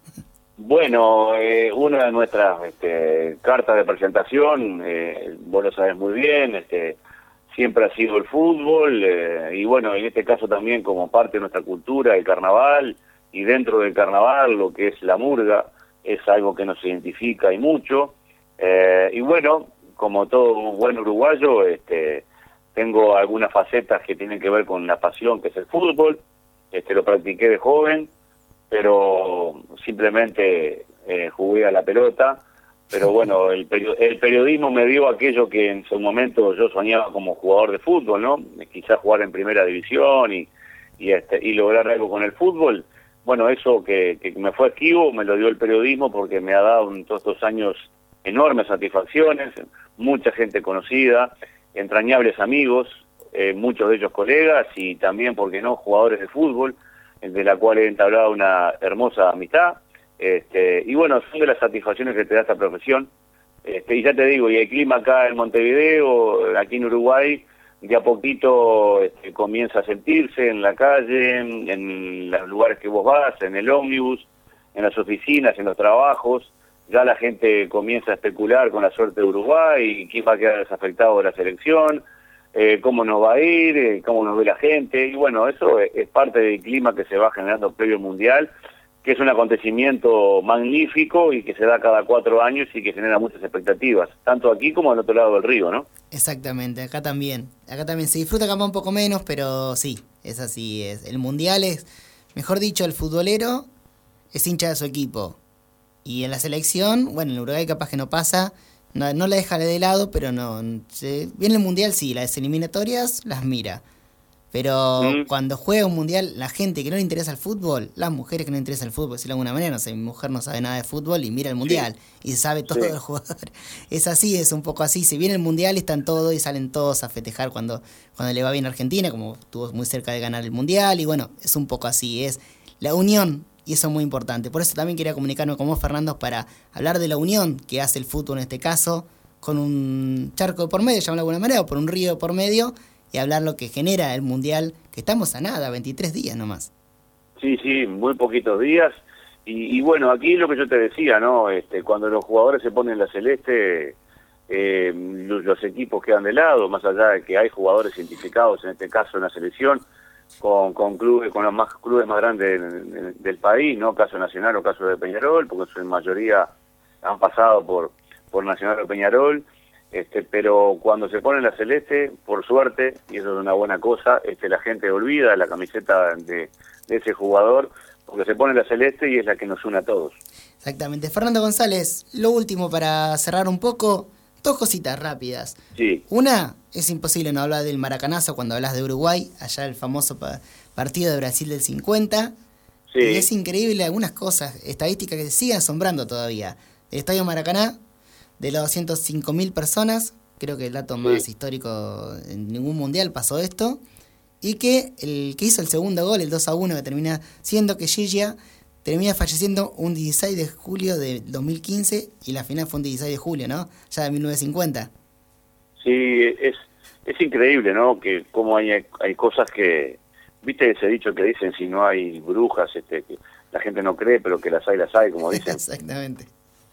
Bueno, eh, una de nuestras este, cartas de presentación, eh, vos lo sabés muy bien, este, siempre ha sido el fútbol, eh, y bueno, en este caso también como parte de nuestra cultura, el carnaval, y dentro del carnaval lo que es la murga, es algo que nos identifica y mucho, eh, y bueno, como todo buen uruguayo, este, tengo algunas facetas que tienen que ver con la pasión que es el fútbol, este, lo practiqué de joven, pero simplemente eh, jugué a la pelota, pero bueno, el, perio- el periodismo me dio aquello que en su momento yo soñaba como jugador de fútbol, ¿no? Quizás jugar en primera división y, y, este, y lograr algo con el fútbol. Bueno, eso que, que me fue esquivo me lo dio el periodismo porque me ha dado en todos estos años enormes satisfacciones, mucha gente conocida, entrañables amigos, eh, muchos de ellos colegas y también, ¿por qué no?, jugadores de fútbol, de la cual he entablado una hermosa amistad. Este, y bueno, son de las satisfacciones que te da esta profesión. Este, y ya te digo, y el clima acá en Montevideo, aquí en Uruguay, de a poquito este, comienza a sentirse en la calle, en, en los lugares que vos vas, en el ómnibus, en las oficinas, en los trabajos. Ya la gente comienza a especular con la suerte de Uruguay, quién va a quedar desafectado de la selección, eh, cómo nos va a ir, eh, cómo nos ve la gente. Y bueno, eso es, es parte del clima que se va generando previo al Mundial, que es un acontecimiento magnífico y que se da cada cuatro años y que genera muchas expectativas, tanto aquí como al otro lado del río, ¿no?
Exactamente, acá también. Acá también se disfruta, acá un poco menos, pero sí, es así. Es. El Mundial es, mejor dicho, el futbolero es hincha de su equipo. Y en la selección, bueno, en Uruguay capaz que no pasa, no, no la deja de lado, pero no. Se, viene el Mundial, sí, las eliminatorias las mira. Pero mm. cuando juega un Mundial, la gente que no le interesa el fútbol, las mujeres que no le interesa el fútbol, si de alguna manera, no sé, mi mujer no sabe nada de fútbol y mira el Mundial sí. y sabe todo sí. del jugador. Es así, es un poco así. Se viene el Mundial y están todos y salen todos a festejar cuando, cuando le va bien a Argentina, como estuvo muy cerca de ganar el Mundial. Y bueno, es un poco así, es la unión. Y eso es muy importante. Por eso también quería comunicarme con vos, Fernando, para hablar de la unión que hace el fútbol en este caso, con un charco por medio, llamarlo de alguna manera, o por un río por medio, y hablar lo que genera el Mundial, que estamos a nada, veintitrés días nomás.
Sí, sí, muy poquitos días. Y, y bueno, aquí lo que yo te decía, ¿no? Este, cuando los jugadores se ponen la celeste, eh, los, los equipos quedan de lado, más allá de que hay jugadores identificados, en este caso en la selección, con con clubes, con los más clubes más grandes del, del país, no caso Nacional o caso de Peñarol, porque su mayoría han pasado por por Nacional o Peñarol, este pero cuando se pone la celeste, por suerte, y eso es una buena cosa, este la gente olvida la camiseta de, de ese jugador, porque se pone la celeste y es la que nos une a todos.
Exactamente. Fernando González, lo último para cerrar un poco, dos cositas rápidas.
Sí.
Una, es imposible no hablar del Maracanazo cuando hablas de Uruguay, allá el famoso pa- partido de Brasil del cincuenta.
Sí.
Y es increíble algunas cosas, estadísticas que siguen asombrando todavía. El Estadio Maracaná, de las doscientas cinco mil personas, creo que el dato sí. más histórico en ningún mundial pasó esto. Y que el que hizo el segundo gol, el dos a uno, que termina siendo que Gigia termina falleciendo un dieciséis de julio de dos mil quince y la final fue un dieciséis de julio, ¿no? Ya de mil novecientos cincuenta.
Sí, es es increíble, ¿no? Que como hay hay cosas que, viste ese dicho que dicen, si no hay brujas, este, que la gente no cree, pero que las hay, las hay, como dicen.
Exactamente.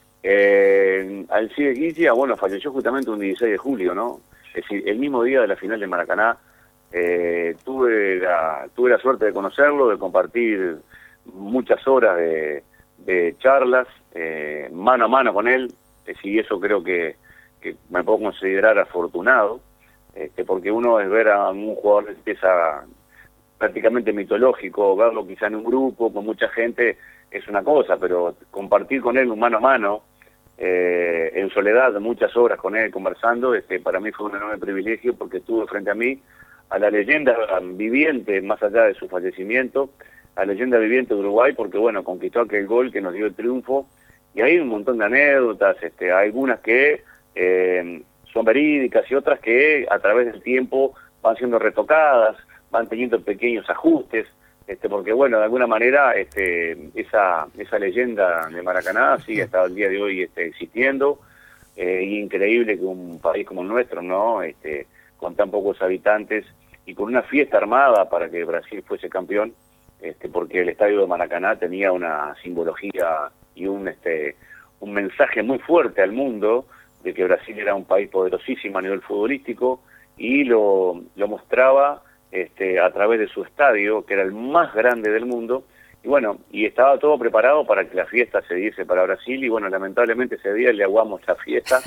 Eh, Alcide Guilla, bueno, falleció justamente un dieciséis de julio, ¿no? Es decir, el mismo día de la final de Maracaná. Eh, tuve la tuve la suerte de conocerlo, de compartir muchas horas de, de charlas eh, mano a mano con él, eh, y eso creo que, que me puedo considerar afortunado, este, porque uno es ver a un jugador de pieza prácticamente mitológico, verlo quizá en un grupo con mucha gente es una cosa, pero compartir con él mano a mano, eh, en soledad, muchas horas con él conversando, este, para mí fue un enorme privilegio porque estuvo frente a mí a la leyenda viviente, más allá de su fallecimiento, a la leyenda viviente de Uruguay, porque bueno, conquistó aquel gol que nos dio el triunfo, y hay un montón de anécdotas, este, algunas que eh, son verídicas y otras que a través del tiempo van siendo retocadas, van teniendo pequeños ajustes, este, porque bueno, de alguna manera este, esa esa leyenda de Maracaná sigue hasta el día de hoy este, existiendo, eh, y increíble que un país como el nuestro, ¿no?, este, con tan pocos habitantes y con una fiesta armada para que Brasil fuese campeón, este, porque el estadio de Maracaná tenía una simbología y un este un mensaje muy fuerte al mundo de que Brasil era un país poderosísimo a nivel futbolístico, y lo, lo mostraba este, a través de su estadio, que era el más grande del mundo, y bueno, y estaba todo preparado para que la fiesta se diese para Brasil, y bueno, lamentablemente ese día le aguamos la fiesta.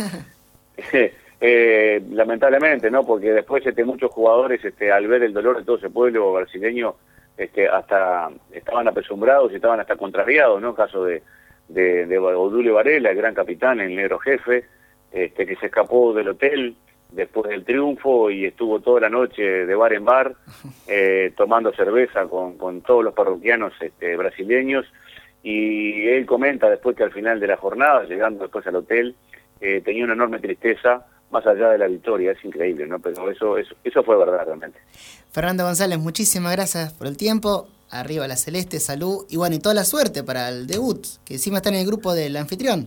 Eh, lamentablemente, ¿no? Porque después este, muchos jugadores, este, al ver el dolor de todo ese pueblo brasileño, este, hasta estaban apesumbrados y estaban hasta contrariados, ¿no? Caso de, de, de Odulio Varela, el gran capitán, el negro jefe, este, que se escapó del hotel después del triunfo y estuvo toda la noche de bar en bar eh, tomando cerveza con, con todos los parroquianos este, brasileños, y él comenta después que al final de la jornada, llegando después al hotel, eh, tenía una enorme tristeza más allá de la victoria. Es increíble, ¿no? Pero eso, eso, eso fue verdad realmente.
Fernando González, muchísimas gracias por el tiempo. Arriba la Celeste, salud y bueno, y toda la suerte para el debut, que encima está en el grupo del anfitrión.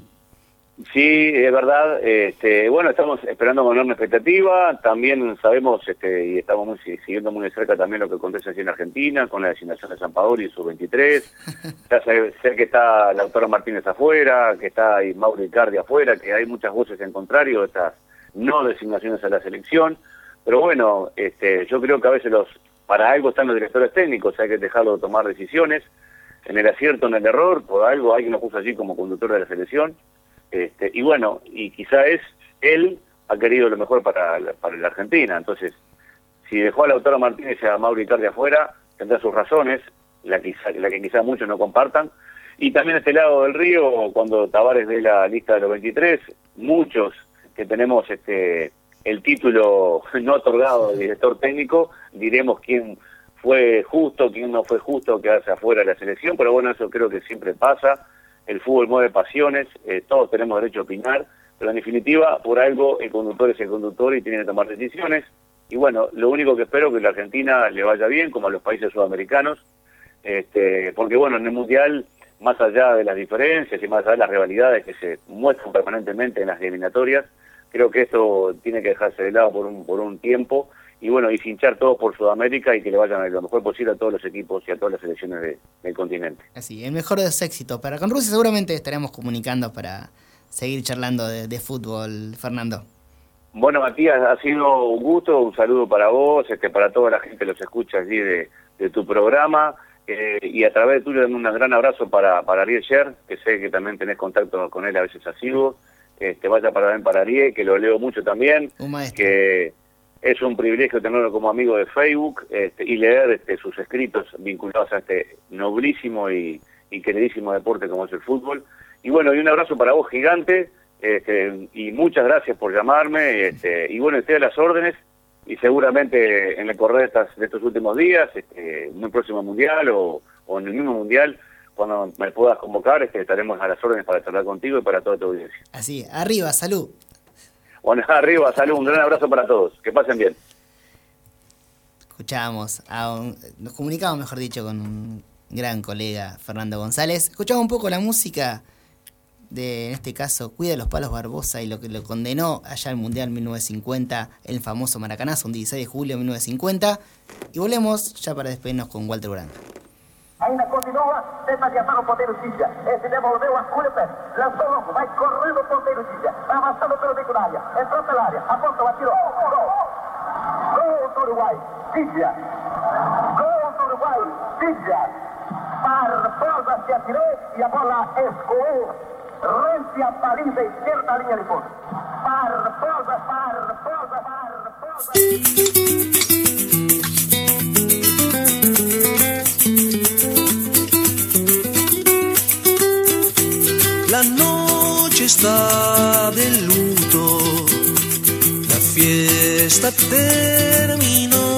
Sí, es verdad. Este, bueno, estamos esperando con enorme expectativa. También sabemos este, y estamos muy, siguiendo muy de cerca también lo que acontece aquí en Argentina con la designación de San Paoli y su veintitrés. Ya sé, sé que está Lautaro Martínez afuera, que está ahí Mauro Icardi afuera, que hay muchas voces en contrario de estas no designaciones a la selección. Pero bueno, este, yo creo que a veces los para algo están los directores técnicos, hay que dejarlo de tomar decisiones. En el acierto, en el error, por algo alguien lo puso allí como conductor de la selección. Este, y bueno, y quizá es, él ha querido lo mejor para la, para la Argentina. Entonces, si dejó a Lautaro Martínez y a Mauro Icardi afuera, tendrá sus razones, la, quizá, la que quizá muchos no compartan. Y también este lado del río, cuando Tavares dé la lista de los veintitrés, muchos que tenemos este el título no otorgado de director técnico, diremos quién fue justo, quién no fue justo quedarse afuera de la selección, pero bueno, eso creo que siempre pasa. El fútbol mueve pasiones, eh, todos tenemos derecho a opinar, pero en definitiva, por algo, el conductor es el conductor y tiene que tomar decisiones. Y bueno, lo único que espero es que a la Argentina le vaya bien, como a los países sudamericanos, este, porque bueno, en el Mundial, más allá de las diferencias y más allá de las rivalidades que se muestran permanentemente en las eliminatorias, creo que esto tiene que dejarse de lado por un, por un tiempo, y bueno, y hinchar todos por Sudamérica y que le vayan lo mejor posible a todos los equipos y a todas las selecciones de, del continente.
Así, el mejor de los éxitos. Para con Rusia seguramente estaremos comunicando para seguir charlando de, de fútbol, Fernando.
Bueno, Matías, ha sido un gusto, un saludo para vos, este, para toda la gente que los escucha allí de, de tu programa, eh, y a través de tuyo un gran abrazo para, para Ariel Sher, que sé que también tenés contacto con él a veces asiduos. Este, vaya para bien para Ariel, que lo leo mucho también, que es un privilegio tenerlo como amigo de Facebook, este, y leer este, sus escritos vinculados a este noblísimo y, y queridísimo deporte como es el fútbol. Y bueno, y un abrazo para vos gigante, este, y muchas gracias por llamarme, este, y bueno, estoy a las órdenes, y seguramente en el correr de, estas, de estos últimos días, este, en un próximo mundial o, o en el mismo mundial, cuando me puedas convocar, este, estaremos a las órdenes para charlar contigo y para toda tu audiencia.
Así, arriba, salud.
Bueno, arriba, salud, un gran abrazo para todos, que pasen bien.
Escuchábamos, a un, nos comunicamos, mejor dicho, con un gran colega, Fernando González. Escuchamos un poco la música de, en este caso, Cuida los Palos Barbosa y lo que lo condenó allá al Mundial mil novecientos cincuenta, el famoso Maracanazo, un dieciséis de julio de mil novecientos cincuenta. Y volvemos ya para despedirnos con Walter Uranga.
Ainda continua, tenta adiantar o ponteiro Cícia. Esse devolveu a Cúria Pérez. Lançou longo, vai correndo o ponteiro Cícia. Vai avançando pelo bico da área. Entrou pela área, apontou, atirou. Gol! Gol do Uruguai, Cícia. Gol do Uruguai, Cícia. Barbosa se atirou e a bola escoou rente a baliza esquerda da linha de fundo. Barbosa, Barbosa, Barbosa.
La noche está de luto, la fiesta terminó,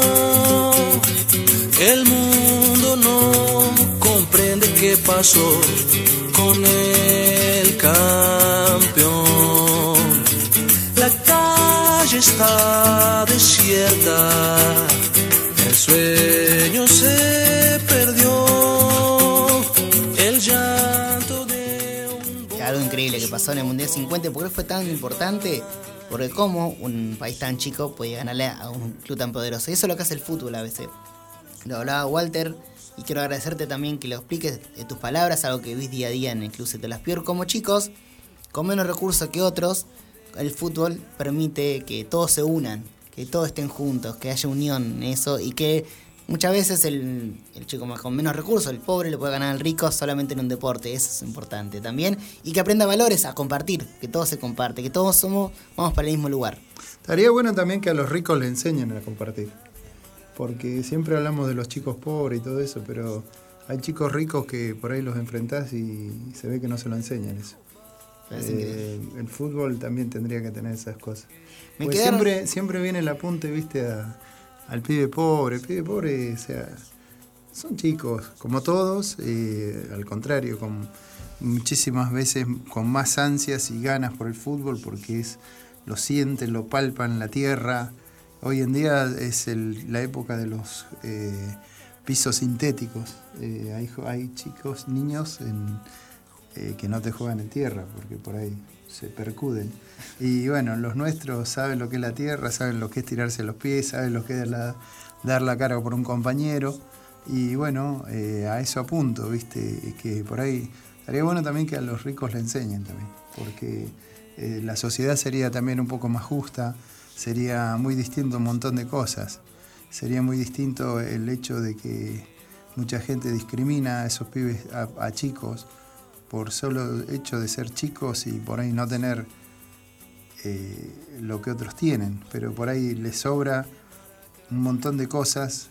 el mundo no comprende qué pasó con el campeón. La calle está desierta, el sueño se perdió, el llanto de...
Algo increíble que pasó en el Mundial cincuenta. ¿Por qué fue tan importante? Porque como un país tan chico podía ganarle a un club tan poderoso. Y eso es lo que hace el fútbol a veces. Lo hablaba Walter, y quiero agradecerte también que lo expliques en tus palabras, algo que vivís día a día en el Club Setelaspior. Como chicos, con menos recursos que otros, el fútbol permite que todos se unan, que todos estén juntos, que haya unión en eso, y que muchas veces el, el chico más con menos recursos, el pobre, le puede ganar al rico solamente en un deporte. Eso es importante también. Y que aprenda valores, a compartir, que todo se comparte, que todos somos, vamos para el mismo lugar.
Estaría bueno también que a los ricos le enseñen a compartir. Porque siempre hablamos de los chicos pobres y todo eso, pero hay chicos ricos que por ahí los enfrentás y se ve que no se lo enseñan eso. Eh, el fútbol también tendría que tener esas cosas.
Me
Pues
quedaron...
siempre, siempre viene el apunte, viste, a, al pibe pobre. El pibe pobre, o sea, son chicos, como todos, eh, al contrario, con muchísimas veces con más ansias y ganas por el fútbol, porque es lo sienten, lo palpan, la tierra. Hoy en día es el, la época de los eh, pisos sintéticos. Eh, hay, hay chicos, niños en, eh, que no te juegan en tierra, porque por ahí se percuden. Y bueno, los nuestros saben lo que es la tierra, saben lo que es tirarse los pies, saben lo que es la, dar la cara por un compañero. Y bueno, eh, a eso apunto, ¿viste? Que por ahí estaría bueno también que a los ricos le enseñen también, porque eh, la sociedad sería también un poco más justa, sería muy distinto un montón de cosas. Sería muy distinto el hecho de que mucha gente discrimina a esos pibes, a, a chicos, por solo hecho de ser chicos y por ahí no tener eh, lo que otros tienen, pero por ahí les sobra un montón de cosas,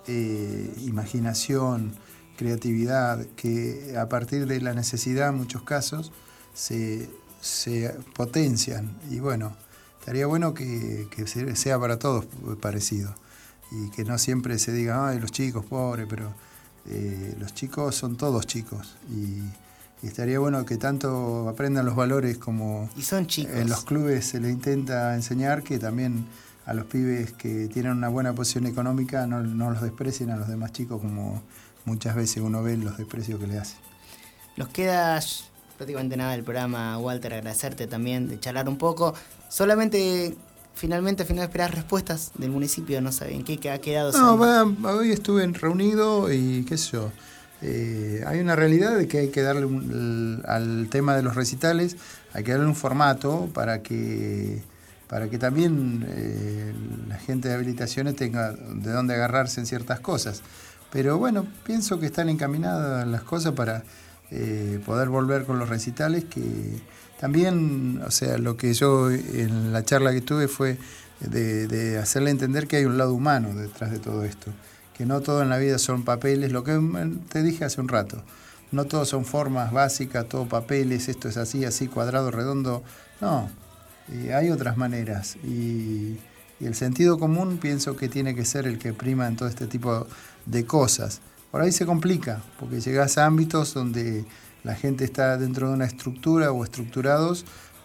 eh, imaginación, creatividad, que a partir de la necesidad en muchos casos se, se potencian. Y bueno, estaría bueno que, que sea para todos parecido y que no siempre se diga, ay, los chicos pobres, pero eh, los chicos son todos chicos y, y estaría bueno que tanto aprendan los valores como
y son chicos.
En los clubes se les intenta enseñar, que también a los pibes que tienen una buena posición económica no, no los desprecien a los demás chicos, como muchas veces uno ve los desprecios que le hacen.
Nos queda prácticamente nada del programa, Walter, agradecerte también de charlar un poco. Solamente, finalmente, al final esperar respuestas del municipio, no saben qué ha quedado.
No, va, hoy estuve reunido y qué sé yo. Eh, hay una realidad de que hay que darle un, al tema de los recitales, hay que darle un formato para que para que también eh, la gente de habilitaciones tenga de dónde agarrarse en ciertas cosas. Pero bueno, pienso que están encaminadas las cosas para eh, poder volver con los recitales, que también, o sea, lo que yo en la charla que tuve fue de, de hacerle entender que hay un lado humano detrás de todo esto, que no todo en la vida son papeles, lo que te dije hace un rato, no todo son formas básicas, todo papeles, esto es así, así, cuadrado, redondo, no, eh, hay otras maneras y, y el sentido común pienso que tiene que ser el que prima en todo este tipo de cosas. Por ahí se complica, porque llegás a ámbitos donde la gente está dentro de una estructura o estructurados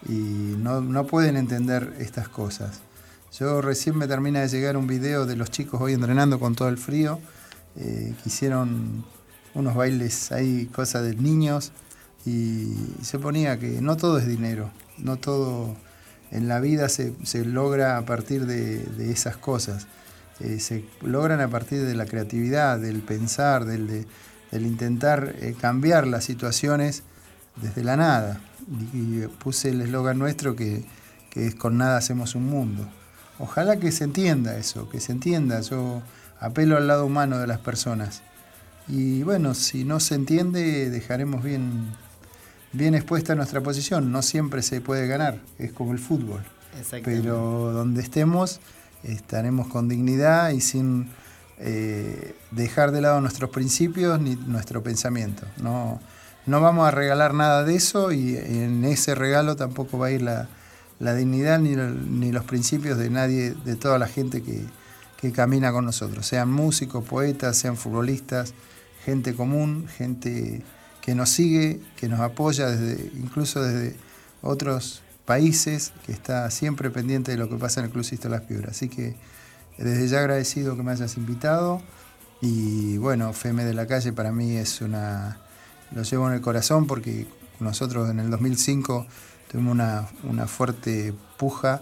y no, no pueden entender estas cosas. Yo recién me termina de llegar un video de los chicos hoy entrenando con todo el frío, eh, que hicieron unos bailes ahí, cosas de niños, y se ponía que no todo es dinero, no todo en la vida se, se logra a partir de, de esas cosas. Eh, se logran a partir de la creatividad, del pensar, del, de, del intentar eh, cambiar las situaciones desde la nada. Y, y puse el eslogan nuestro que, que es con nada hacemos un mundo. Ojalá que se entienda eso, que se entienda. Yo apelo al lado humano de las personas. Y bueno, si no se entiende, dejaremos bien, bien expuesta nuestra posición. No siempre se puede ganar, es como el fútbol. Pero donde estemos, estaremos con dignidad y sin eh, dejar de lado nuestros principios ni nuestro pensamiento. No, no vamos a regalar nada de eso y en ese regalo tampoco va a ir la, la dignidad ni, ni los principios de nadie, de toda la gente que, que camina con nosotros. Sean músicos, poetas, sean futbolistas, gente común, gente que nos sigue, que nos apoya desde, incluso desde otros países, que está siempre pendiente de lo que pasa en el Club Sisto Las Piedras. Así que desde ya agradecido que me hayas invitado y bueno, F M de la Calle para mí es una, lo llevo en el corazón porque nosotros en el dos mil cinco tuvimos una, una fuerte puja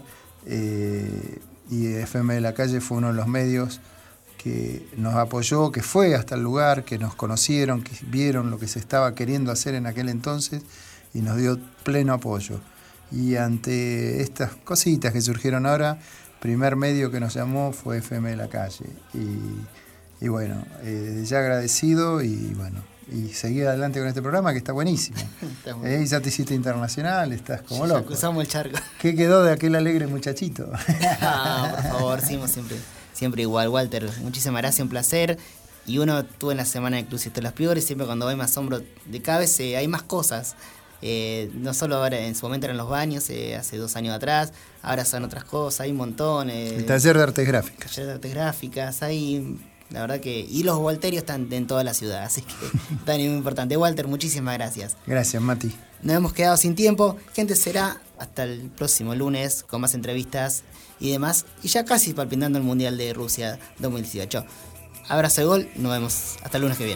eh, y F M de la Calle fue uno de los medios que nos apoyó, que fue hasta el lugar, que nos conocieron, que vieron lo que se estaba queriendo hacer en aquel entonces y nos dio pleno apoyo. Y ante estas cositas que surgieron ahora, el primer medio que nos llamó fue F M de la Calle. Y, y bueno, eh, ya agradecido y bueno, y seguir adelante con este programa que está buenísimo. Está eh, y ya te hiciste internacional, estás como loco.
Cruzamos el charco.
¿Qué quedó de aquel alegre muchachito?
Ah, por favor, seguimos siempre, siempre igual, Walter. Muchísimas gracias, un placer. Y uno estuvo en la semana de Crucitos los Piores, siempre cuando voy me asombro de cada vez eh, hay más cosas. Eh, no solo ahora, en su momento eran los baños, eh, hace dos años atrás, ahora son otras cosas, hay un montón. Eh,
El taller de artes gráficas.
Taller de artes gráficas, hay, la verdad que... Y los Walterios están en toda la ciudad, así que están muy importante. Walter, muchísimas gracias.
Gracias, Mati.
Nos hemos quedado sin tiempo. Gente, será hasta el próximo lunes con más entrevistas y demás. Y ya casi palpitando el Mundial de Rusia dos mil dieciocho. Abrazo de gol, nos vemos hasta el lunes que viene.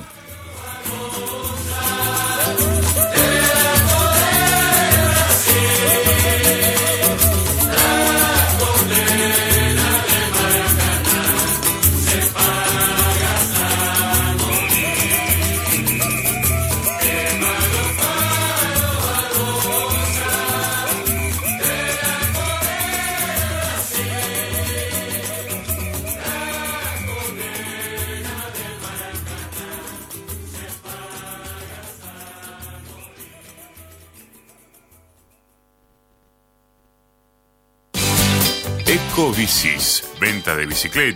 Ecobicis, venta de bicicletas.